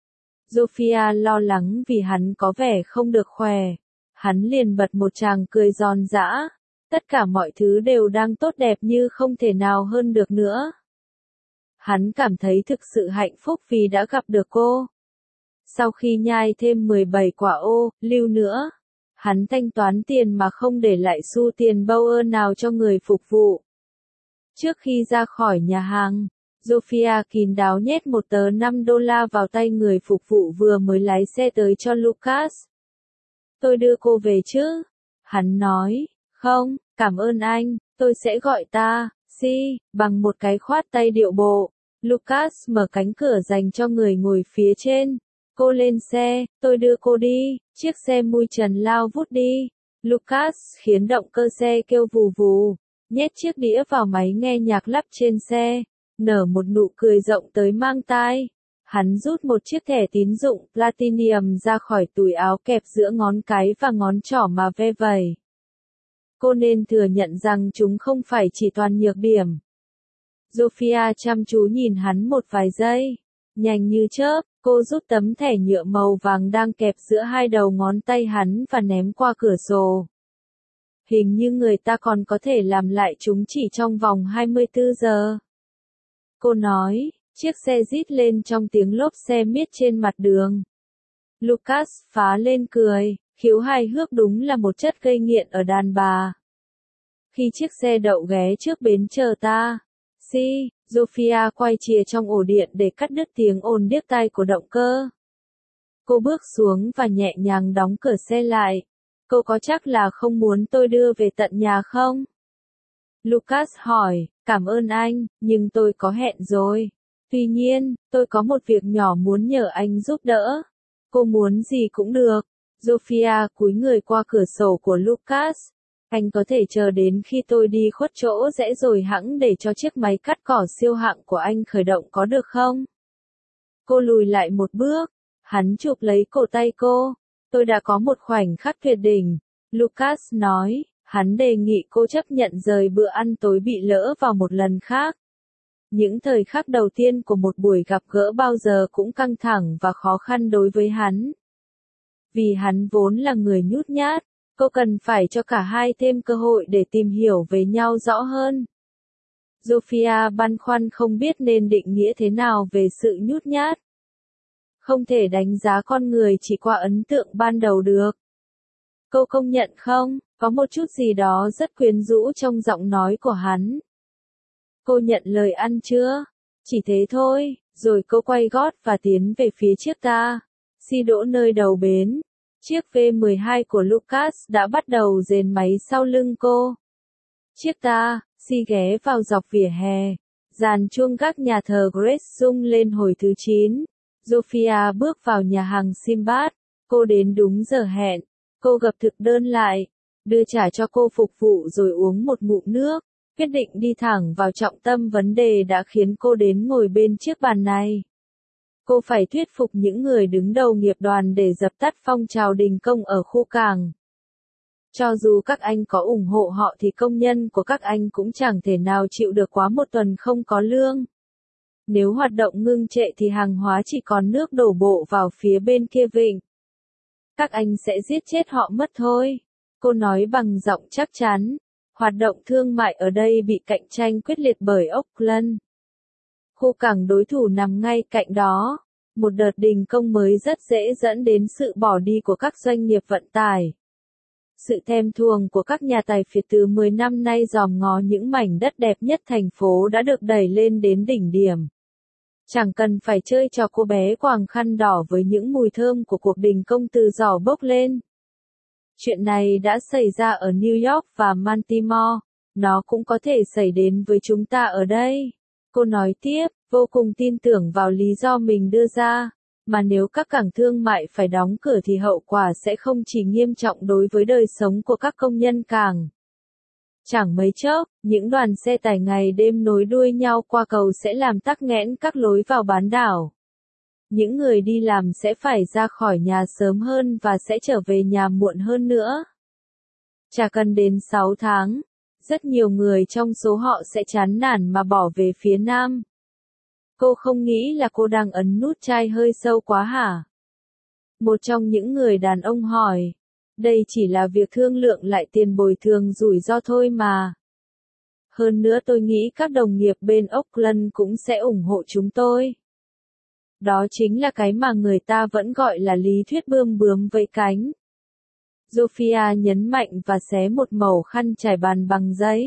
Sofia lo lắng vì hắn có vẻ không được khỏe. Hắn liền bật một tràng cười giòn giã. Tất cả mọi thứ đều đang tốt đẹp như không thể nào hơn được nữa. Hắn cảm thấy thực sự hạnh phúc vì đã gặp được cô. Sau khi nhai thêm mười bảy quả ô, lưu nữa, hắn thanh toán tiền mà không để lại xu tiền bâu ơ nào cho người phục vụ. Trước khi ra khỏi nhà hàng, Sofia kín đáo nhét một tờ năm đô la vào tay người phục vụ vừa mới lái xe tới cho Lucas. Tôi đưa cô về chứ? Hắn nói, không, cảm ơn anh, tôi sẽ gọi ta, si, bằng một cái khoát tay điệu bộ. Lucas mở cánh cửa dành cho người ngồi phía trên. Cô lên xe, tôi đưa cô đi, chiếc xe mui trần lao vút đi. Lucas khiến động cơ xe kêu vù vù, nhét chiếc đĩa vào máy nghe nhạc lắp trên xe, nở một nụ cười rộng tới mang tai. Hắn rút một chiếc thẻ tín dụng Platinum ra khỏi túi áo kẹp giữa ngón cái và ngón trỏ mà ve vẩy. Cô nên thừa nhận rằng chúng không phải chỉ toàn nhược điểm. Sofia chăm chú nhìn hắn một vài giây. Nhanh như chớp, cô rút tấm thẻ nhựa màu vàng đang kẹp giữa hai đầu ngón tay hắn và ném qua cửa sổ. Hình như người ta còn có thể làm lại chúng chỉ trong vòng hai mươi tư giờ. Cô nói, chiếc xe rít lên trong tiếng lốp xe miết trên mặt đường. Lucas phá lên cười, khiếu hài hước đúng là một chất gây nghiện ở đàn bà. Khi chiếc xe đậu ghé trước bến chờ ta, si, Sofia quay chìa trong ổ điện để cắt đứt tiếng ồn điếc tai của động cơ. Cô bước xuống và nhẹ nhàng đóng cửa xe lại. Cô có chắc là không muốn tôi đưa về tận nhà không? Lucas hỏi, cảm ơn anh, nhưng tôi có hẹn rồi. Tuy nhiên, tôi có một việc nhỏ muốn nhờ anh giúp đỡ. Cô muốn gì cũng được. Sofia cúi người qua cửa sổ của Lucas. Anh có thể chờ đến khi tôi đi khuất chỗ rẽ rồi hẵng để cho chiếc máy cắt cỏ siêu hạng của anh khởi động có được không? Cô lùi lại một bước. Hắn chụp lấy cổ tay cô. Tôi đã có một khoảnh khắc tuyệt đỉnh, Lucas nói, hắn đề nghị cô chấp nhận rời bữa ăn tối bị lỡ vào một lần khác. Những thời khắc đầu tiên của một buổi gặp gỡ bao giờ cũng căng thẳng và khó khăn đối với hắn. Vì hắn vốn là người nhút nhát, cô cần phải cho cả hai thêm cơ hội để tìm hiểu về nhau rõ hơn. Sophia băn khoăn không biết nên định nghĩa thế nào về sự nhút nhát. Không thể đánh giá con người chỉ qua ấn tượng ban đầu được. Cô công nhận không, có một chút gì đó rất quyến rũ trong giọng nói của hắn. Cô nhận lời ăn chưa? Chỉ thế thôi, rồi cô quay gót và tiến về phía chiếc ta. Xi đỗ nơi đầu bến. Chiếc V mười hai của Lucas đã bắt đầu rền máy sau lưng cô. Chiếc ta, Xi ghé vào dọc vỉa hè. Dàn chuông gác nhà thờ Grace rung lên hồi thứ chín. Sophia bước vào nhà hàng Simbad. Cô đến đúng giờ hẹn. Cô gập thực đơn lại, đưa trả cho cô phục vụ rồi uống một ngụm nước. Quyết định đi thẳng vào trọng tâm vấn đề đã khiến cô đến ngồi bên chiếc bàn này. Cô phải thuyết phục những người đứng đầu nghiệp đoàn để dập tắt phong trào đình công ở khu cảng. Cho dù các anh có ủng hộ họ thì công nhân của các anh cũng chẳng thể nào chịu được quá một tuần không có lương. Nếu hoạt động ngưng trệ thì hàng hóa chỉ còn nước đổ bộ vào phía bên kia vịnh. Các anh sẽ giết chết họ mất thôi. Cô nói bằng giọng chắc chắn. Hoạt động thương mại ở đây bị cạnh tranh quyết liệt bởi Auckland. Khu cảng đối thủ nằm ngay cạnh đó. Một đợt đình công mới rất dễ dẫn đến sự bỏ đi của các doanh nghiệp vận tải. Sự thèm thuồng của các nhà tài phiệt từ mười năm nay dòm ngó những mảnh đất đẹp nhất thành phố đã được đẩy lên đến đỉnh điểm. Chẳng cần phải chơi trò cô bé quàng khăn đỏ với những mùi thơm của cuộc đình công từ giỏ bốc lên. Chuyện này đã xảy ra ở New York và Baltimore, nó cũng có thể xảy đến với chúng ta ở đây. Cô nói tiếp, vô cùng tin tưởng vào lý do mình đưa ra, mà nếu các cảng thương mại phải đóng cửa thì hậu quả sẽ không chỉ nghiêm trọng đối với đời sống của các công nhân cảng. Chẳng mấy chốc, những đoàn xe tải ngày đêm nối đuôi nhau qua cầu sẽ làm tắc nghẽn các lối vào bán đảo. Những người đi làm sẽ phải ra khỏi nhà sớm hơn và sẽ trở về nhà muộn hơn nữa. Chả cần đến sáu tháng, rất nhiều người trong số họ sẽ chán nản mà bỏ về phía Nam. Cô không nghĩ là cô đang ấn nút chai hơi sâu quá hả? Một trong những người đàn ông hỏi. Đây chỉ là việc thương lượng lại tiền bồi thường rủi ro thôi mà. Hơn nữa tôi nghĩ các đồng nghiệp bên Auckland cũng sẽ ủng hộ chúng tôi. Đó chính là cái mà người ta vẫn gọi là lý thuyết bươm bướm vẫy cánh. Sophia nhấn mạnh và xé một mẩu khăn trải bàn bằng giấy.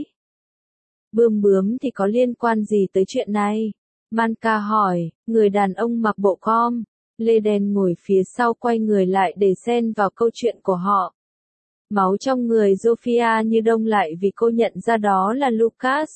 Bươm bướm thì có liên quan gì tới chuyện này? Manka hỏi, người đàn ông mặc bộ com, lê đen ngồi phía sau quay người lại để xen vào câu chuyện của họ. Máu trong người Sophia như đông lại vì cô nhận ra đó là Lucas.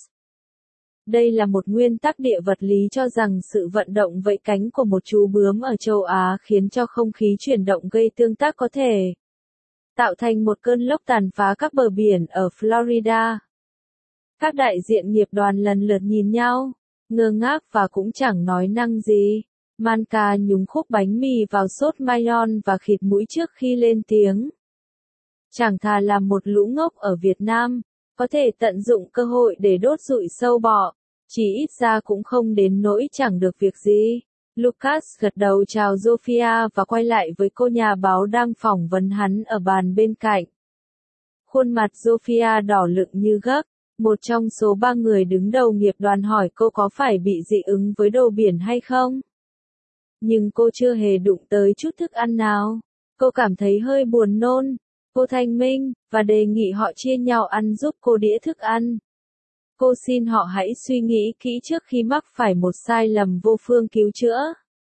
Đây là một nguyên tắc địa vật lý cho rằng sự vận động vẫy cánh của một chú bướm ở châu Á khiến cho không khí chuyển động gây tương tác có thể tạo thành một cơn lốc tàn phá các bờ biển ở Florida. Các đại diện nghiệp đoàn lần lượt nhìn nhau, ngơ ngác và cũng chẳng nói năng gì. Manka nhúng khúc bánh mì vào sốt mayon và khịt mũi trước khi lên tiếng. Chẳng thà làm một lũ ngốc ở Việt Nam, có thể tận dụng cơ hội để đốt rụi sâu bọ, chỉ ít ra cũng không đến nỗi chẳng được việc gì. Lucas gật đầu chào Sophia và quay lại với cô nhà báo đang phỏng vấn hắn ở bàn bên cạnh. Khuôn mặt Sophia đỏ lựng như gấc, một trong số ba người đứng đầu nghiệp đoàn hỏi cô có phải bị dị ứng với đồ biển hay không. Nhưng cô chưa hề đụng tới chút thức ăn nào. Cô cảm thấy hơi buồn nôn. Cô thanh minh, và đề nghị họ chia nhau ăn giúp cô đĩa thức ăn. Cô xin họ hãy suy nghĩ kỹ trước khi mắc phải một sai lầm vô phương cứu chữa.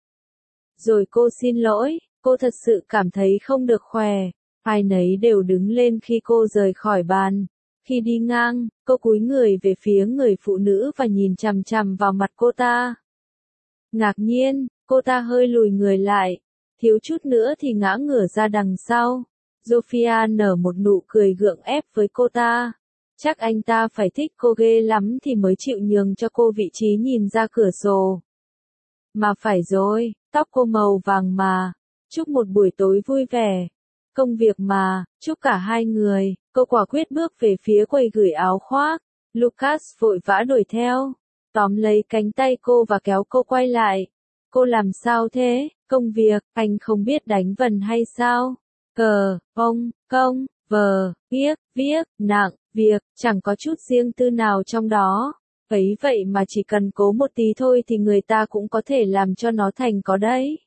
Rồi cô xin lỗi, cô thật sự cảm thấy không được khỏe. Ai nấy đều đứng lên khi cô rời khỏi bàn. Khi đi ngang, cô cúi người về phía người phụ nữ và nhìn chằm chằm vào mặt cô ta. Ngạc nhiên, cô ta hơi lùi người lại, thiếu chút nữa thì ngã ngửa ra đằng sau. Sophia nở một nụ cười gượng ép với cô ta. Chắc anh ta phải thích cô ghê lắm thì mới chịu nhường cho cô vị trí nhìn ra cửa sổ. Mà phải rồi, tóc cô màu vàng mà. Chúc một buổi tối vui vẻ. Công việc mà, chúc cả hai người, cô quả quyết bước về phía quầy gửi áo khoác. Lucas vội vã đuổi theo, tóm lấy cánh tay cô và kéo cô quay lại. Cô làm sao thế? Công việc, anh không biết đánh vần hay sao? Cờ, bông, công, vờ, viết, viết, nặng, việc, chẳng có chút riêng tư nào trong đó. Ấy vậy mà chỉ cần cố một tí thôi thì người ta cũng có thể làm cho nó thành có đấy.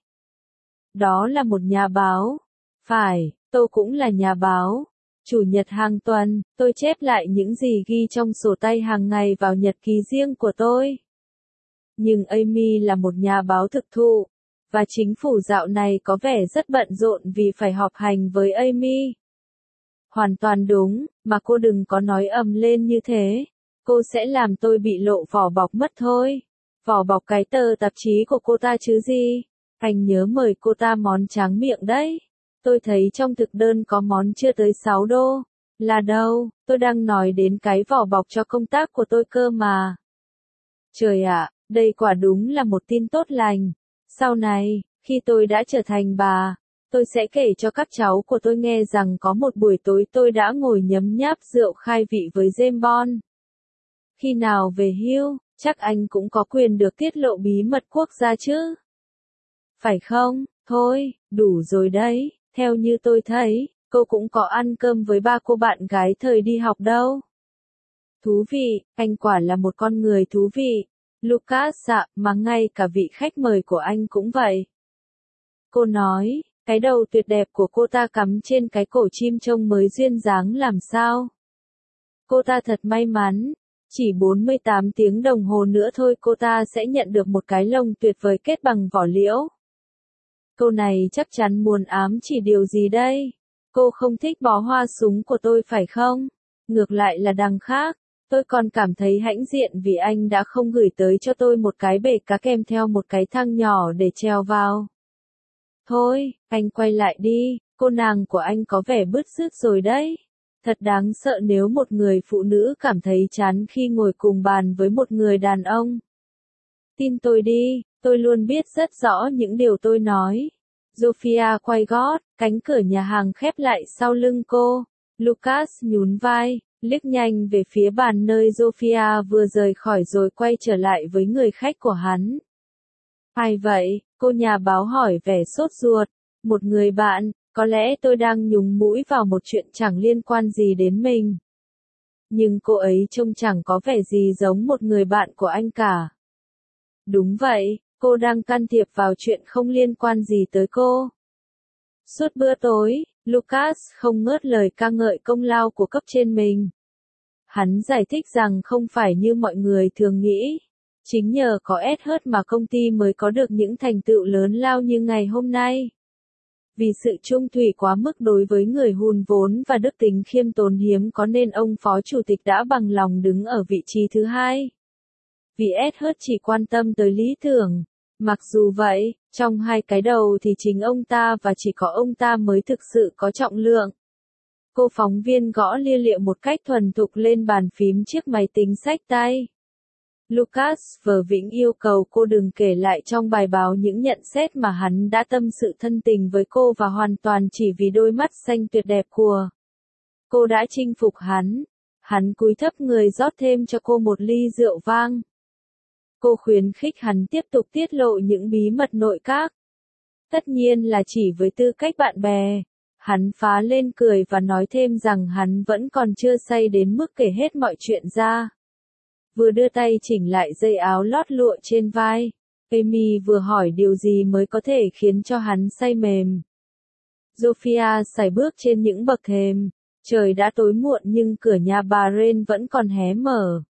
Đó là một nhà báo. Phải, tôi cũng là nhà báo. Chủ nhật hàng tuần, tôi chép lại những gì ghi trong sổ tay hàng ngày vào nhật ký riêng của tôi. Nhưng Amy là một nhà báo thực thụ, và chính phủ dạo này có vẻ rất bận rộn vì phải họp hành với Amy. Hoàn toàn đúng, mà cô đừng có nói ầm lên như thế. Cô sẽ làm tôi bị lộ vỏ bọc mất thôi. Vỏ bọc cái tờ tạp chí của cô ta chứ gì. Anh nhớ mời cô ta món tráng miệng đấy. Tôi thấy trong thực đơn có món chưa tới sáu đô. Là đâu, tôi đang nói đến cái vỏ bọc cho công tác của tôi cơ mà. Trời ạ, đây quả đúng là một tin tốt lành. Sau này, khi tôi đã trở thành bà, tôi sẽ kể cho các cháu của tôi nghe rằng có một buổi tối tôi đã ngồi nhấm nháp rượu khai vị với James Bond. Khi nào về hưu, chắc anh cũng có quyền được tiết lộ bí mật quốc gia chứ. Phải không? Thôi, đủ rồi đấy. Theo như tôi thấy, cô cũng có ăn cơm với ba cô bạn gái thời đi học đâu. Thú vị, anh quả là một con người thú vị. Lucas ạ, mà ngay cả vị khách mời của anh cũng vậy. Cô nói, cái đầu tuyệt đẹp của cô ta cắm trên cái cổ chim trông mới duyên dáng làm sao. Cô ta thật may mắn, chỉ bốn mươi tám tiếng đồng hồ nữa thôi cô ta sẽ nhận được một cái lồng tuyệt vời kết bằng vỏ liễu. Câu này chắc chắn muốn ám chỉ điều gì đây? Cô không thích bó hoa súng của tôi phải không? Ngược lại là đằng khác, tôi còn cảm thấy hãnh diện vì anh đã không gửi tới cho tôi một cái bể cá kèm theo một cái thang nhỏ để treo vào. Thôi, anh quay lại đi, cô nàng của anh có vẻ bứt rứt rồi đấy. Thật đáng sợ nếu một người phụ nữ cảm thấy chán khi ngồi cùng bàn với một người đàn ông. Tin tôi đi, tôi luôn biết rất rõ những điều tôi nói. Sophia quay gót, cánh cửa nhà hàng khép lại sau lưng cô. Lucas nhún vai, liếc nhanh về phía bàn nơi Sophia vừa rời khỏi rồi quay trở lại với người khách của hắn. Ai vậy? Cô nhà báo hỏi vẻ sốt ruột. Một người bạn, có lẽ tôi đang nhúng mũi vào một chuyện chẳng liên quan gì đến mình. Nhưng cô ấy trông chẳng có vẻ gì giống một người bạn của anh cả. Đúng vậy, cô đang can thiệp vào chuyện không liên quan gì tới cô. Suốt bữa tối, Lucas không ngớt lời ca ngợi công lao của cấp trên mình. Hắn giải thích rằng không phải như mọi người thường nghĩ. Chính nhờ có ét hát mà công ty mới có được những thành tựu lớn lao như ngày hôm nay. Vì sự trung thủy quá mức đối với người hùn vốn và đức tính khiêm tốn hiếm có nên ông phó chủ tịch đã bằng lòng đứng ở vị trí thứ hai. Vì ét hát chỉ quan tâm tới lý tưởng. Mặc dù vậy, trong hai cái đầu thì chính ông ta và chỉ có ông ta mới thực sự có trọng lượng. Cô phóng viên gõ lia lịa một cách thuần thục lên bàn phím chiếc máy tính xách tay. Lucas vờ vĩnh yêu cầu cô đừng kể lại trong bài báo những nhận xét mà hắn đã tâm sự thân tình với cô và hoàn toàn chỉ vì đôi mắt xanh tuyệt đẹp của cô đã chinh phục hắn. Hắn cúi thấp người rót thêm cho cô một ly rượu vang. Cô khuyến khích hắn tiếp tục tiết lộ những bí mật nội các. Tất nhiên là chỉ với tư cách bạn bè. Hắn phá lên cười và nói thêm rằng hắn vẫn còn chưa say đến mức kể hết mọi chuyện ra. Vừa đưa tay chỉnh lại dây áo lót lụa trên vai, Amy vừa hỏi điều gì mới có thể khiến cho hắn say mềm. Sophia sải bước trên những bậc thềm. Trời đã tối muộn nhưng cửa nhà bà Ren vẫn còn hé mở.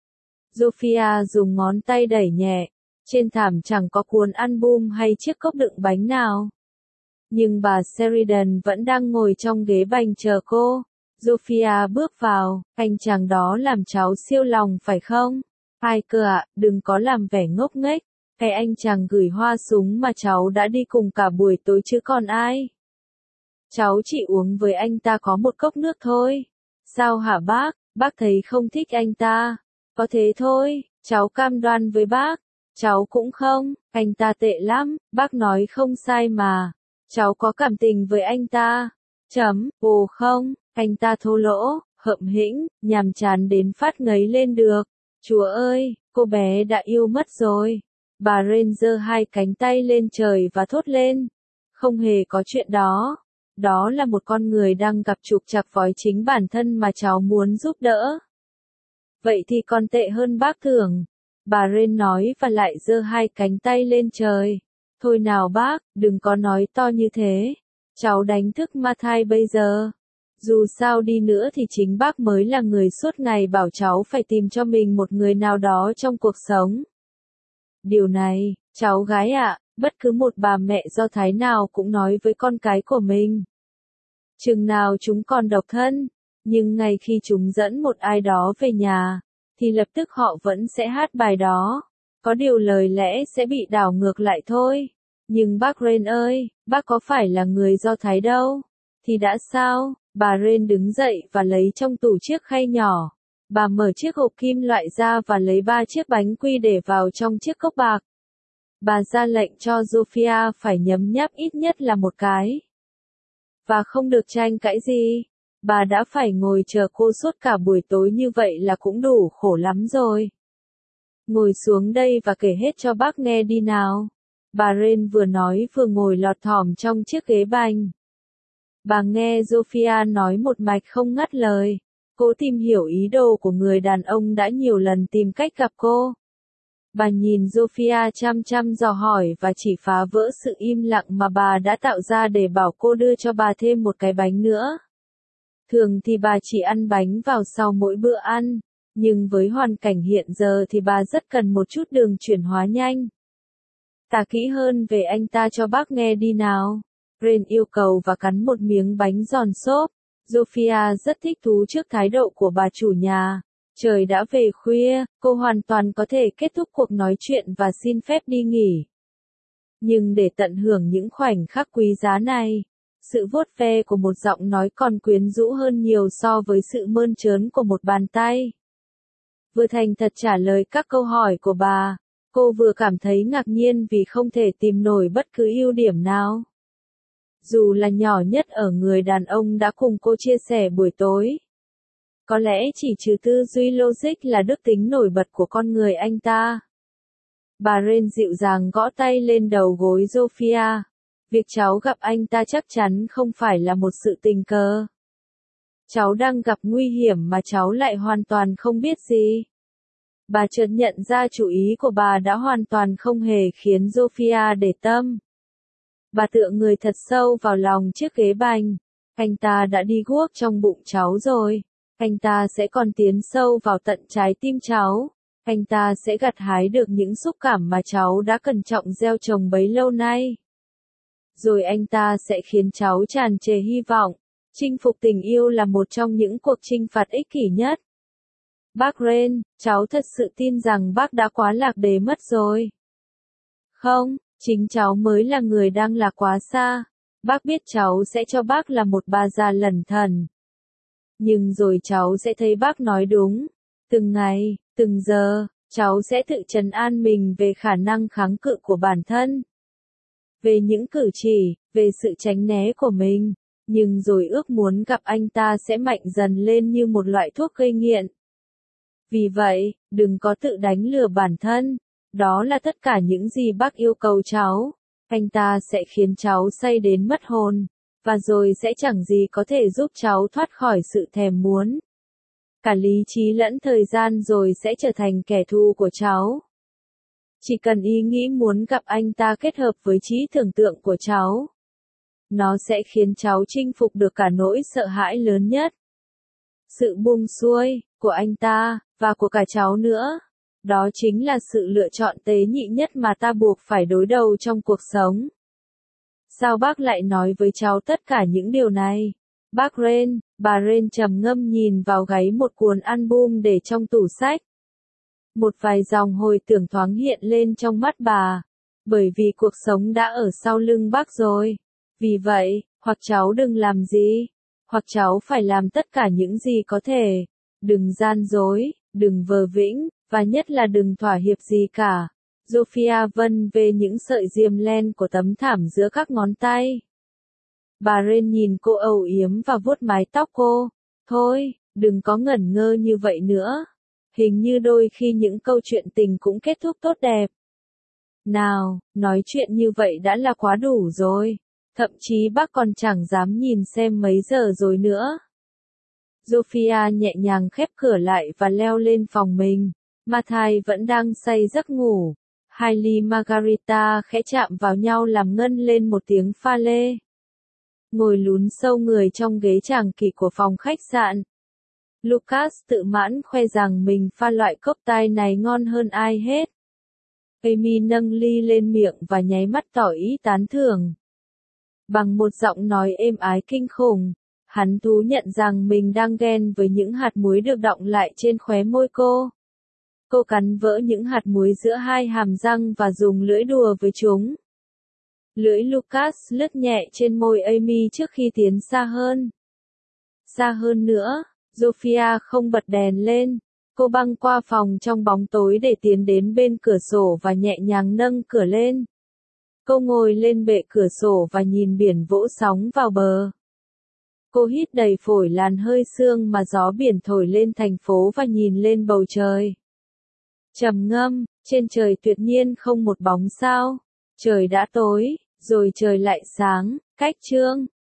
Sophia dùng ngón tay đẩy nhẹ. Trên thảm chẳng có cuốn album hay chiếc cốc đựng bánh nào. Nhưng bà Sheridan vẫn đang ngồi trong ghế bành chờ cô. Sophia bước vào, anh chàng đó làm cháu siêu lòng phải không? Ai cơ ạ, đừng có làm vẻ ngốc nghếch. Cái anh chàng gửi hoa súng mà cháu đã đi cùng cả buổi tối chứ còn ai? Cháu chỉ uống với anh ta có một cốc nước thôi. Sao hả bác, bác thấy không thích anh ta? Có thế thôi, cháu cam đoan với bác. Cháu cũng không, anh ta tệ lắm, bác nói không sai mà. Cháu có cảm tình với anh ta. Chấm, ồ không, anh ta thô lỗ, hậm hĩnh, nhàm chán đến phát ngấy lên được. Chúa ơi, cô bé đã yêu mất rồi. Bà Ren giơ hai cánh tay lên trời và thốt lên. Không hề có chuyện đó. Đó là một con người đang gặp trục trặc với chính bản thân mà cháu muốn giúp đỡ. Vậy thì còn tệ hơn bác tưởng. Bà Ren nói và lại giơ hai cánh tay lên trời. Thôi nào bác, đừng có nói to như thế. Cháu đánh thức Mathai bây giờ. Dù sao đi nữa thì chính bác mới là người suốt ngày bảo cháu phải tìm cho mình một người nào đó trong cuộc sống. Điều này, cháu gái ạ, bất cứ một bà mẹ Do Thái nào cũng nói với con cái của mình. Chừng nào chúng còn độc thân, nhưng ngay khi chúng dẫn một ai đó về nhà, thì lập tức họ vẫn sẽ hát bài đó. Có điều lời lẽ sẽ bị đảo ngược lại thôi. Nhưng bác Ren ơi, bác có phải là người Do Thái đâu. Thì đã sao? Bà Ren đứng dậy và lấy trong tủ chiếc khay nhỏ. Bà mở chiếc hộp kim loại ra và lấy ba chiếc bánh quy để vào trong chiếc cốc bạc. Bà ra lệnh cho Sophia phải nhấm nháp ít nhất là một cái. Và không được tranh cãi gì. Bà đã phải ngồi chờ cô suốt cả buổi tối như vậy là cũng đủ khổ lắm rồi. Ngồi xuống đây và kể hết cho bác nghe đi nào. Bà Ren vừa nói vừa ngồi lọt thỏm trong chiếc ghế bành. Bà nghe Sophia nói một mạch không ngắt lời. Cô tìm hiểu ý đồ của người đàn ông đã nhiều lần tìm cách gặp cô. Bà nhìn Sophia chăm chăm dò hỏi và chỉ phá vỡ sự im lặng mà bà đã tạo ra để bảo cô đưa cho bà thêm một cái bánh nữa. Thường thì bà chỉ ăn bánh vào sau mỗi bữa ăn, nhưng với hoàn cảnh hiện giờ thì bà rất cần một chút đường chuyển hóa nhanh. Tả kỹ hơn về anh ta cho bác nghe đi nào. Ren yêu cầu và cắn một miếng bánh giòn xốp. Sophia rất thích thú trước thái độ của bà chủ nhà. Trời đã về khuya, cô hoàn toàn có thể kết thúc cuộc nói chuyện và xin phép đi nghỉ. Nhưng để tận hưởng những khoảnh khắc quý giá này, sự vuốt ve của một giọng nói còn quyến rũ hơn nhiều so với sự mơn trớn của một bàn tay. Vừa thành thật trả lời các câu hỏi của bà, cô vừa cảm thấy ngạc nhiên vì không thể tìm nổi bất cứ ưu điểm nào. Dù là nhỏ nhất ở người đàn ông đã cùng cô chia sẻ buổi tối. Có lẽ chỉ trừ tư duy logic là đức tính nổi bật của con người anh ta. Bà Ren dịu dàng gõ tay lên đầu gối Sophia. Việc cháu gặp anh ta chắc chắn không phải là một sự tình cờ. Cháu đang gặp nguy hiểm mà cháu lại hoàn toàn không biết gì. Bà chợt nhận ra chú ý của bà đã hoàn toàn không hề khiến Sophia để tâm. Bà tựa người thật sâu vào lòng chiếc ghế bành. Anh ta đã đi guốc trong bụng cháu rồi. Anh ta sẽ còn tiến sâu vào tận trái tim cháu. Anh ta sẽ gặt hái được những xúc cảm mà cháu đã cẩn trọng gieo trồng bấy lâu nay. Rồi anh ta sẽ khiến cháu tràn trề hy vọng. Chinh phục tình yêu là một trong những cuộc chinh phạt ích kỷ nhất. Bác Ren, cháu thật sự tin rằng bác đã quá lạc đề mất rồi. Không, chính cháu mới là người đang lạc quá xa. Bác biết cháu sẽ cho bác là một bà già lẩn thẩn. Nhưng rồi cháu sẽ thấy bác nói đúng. Từng ngày, từng giờ, cháu sẽ tự trấn an mình về khả năng kháng cự của bản thân. Về những cử chỉ, về sự tránh né của mình. Nhưng rồi ước muốn gặp anh ta sẽ mạnh dần lên như một loại thuốc gây nghiện. Vì vậy, đừng có tự đánh lừa bản thân. Đó là tất cả những gì bác yêu cầu cháu. Anh ta sẽ khiến cháu say đến mất hồn. Và rồi sẽ chẳng gì có thể giúp cháu thoát khỏi sự thèm muốn. Cả lý trí lẫn thời gian rồi sẽ trở thành kẻ thù của cháu. Chỉ cần ý nghĩ muốn gặp anh ta kết hợp với trí tưởng tượng của cháu. Nó sẽ khiến cháu chinh phục được cả nỗi sợ hãi lớn nhất. Sự buông xuôi, của anh ta, và của cả cháu nữa. Đó chính là sự lựa chọn tế nhị nhất mà ta buộc phải đối đầu trong cuộc sống. Sao bác lại nói với cháu tất cả những điều này? Bác Ren, bà Ren trầm ngâm nhìn vào gáy một cuốn album để trong tủ sách. Một vài dòng hồi tưởng thoáng hiện lên trong mắt bà. Bởi vì cuộc sống đã ở sau lưng bác rồi. Vì vậy, hoặc cháu đừng làm gì, hoặc cháu phải làm tất cả những gì có thể. Đừng gian dối, đừng vờ vĩnh, và nhất là đừng thỏa hiệp gì cả. Sophia vân về những sợi diêm len của tấm thảm giữa các ngón tay. Bà Ren nhìn cô âu yếm và vuốt mái tóc cô. Thôi, đừng có ngẩn ngơ như vậy nữa. Hình như đôi khi những câu chuyện tình cũng kết thúc tốt đẹp. Nào, nói chuyện như vậy đã là quá đủ rồi. Thậm chí bác còn chẳng dám nhìn xem mấy giờ rồi nữa. Sophia nhẹ nhàng khép cửa lại và leo lên phòng mình. Mathai vẫn đang say giấc ngủ. Hai ly margarita khẽ chạm vào nhau làm ngân lên một tiếng pha lê. Ngồi lún sâu người trong ghế tràng kỵ của phòng khách sạn. Lucas tự mãn khoe rằng mình pha loại cốc tai này ngon hơn ai hết. Amy nâng ly lên miệng và nháy mắt tỏ ý tán thưởng. Bằng một giọng nói êm ái kinh khủng, hắn thú nhận rằng mình đang ghen với những hạt muối được đọng lại trên khóe môi cô. Cô cắn vỡ những hạt muối giữa hai hàm răng và dùng lưỡi đùa với chúng. Lưỡi Lucas lướt nhẹ trên môi Amy trước khi tiến xa hơn. Xa hơn nữa, Sophia không bật đèn lên. Cô băng qua phòng trong bóng tối để tiến đến bên cửa sổ và nhẹ nhàng nâng cửa lên. Cô ngồi lên bệ cửa sổ và nhìn biển vỗ sóng vào bờ. Cô hít đầy phổi làn hơi sương mà gió biển thổi lên thành phố và nhìn lên bầu trời. Trầm ngâm, trên trời tuyệt nhiên không một bóng sao. Trời đã tối, rồi trời lại sáng. Cách chương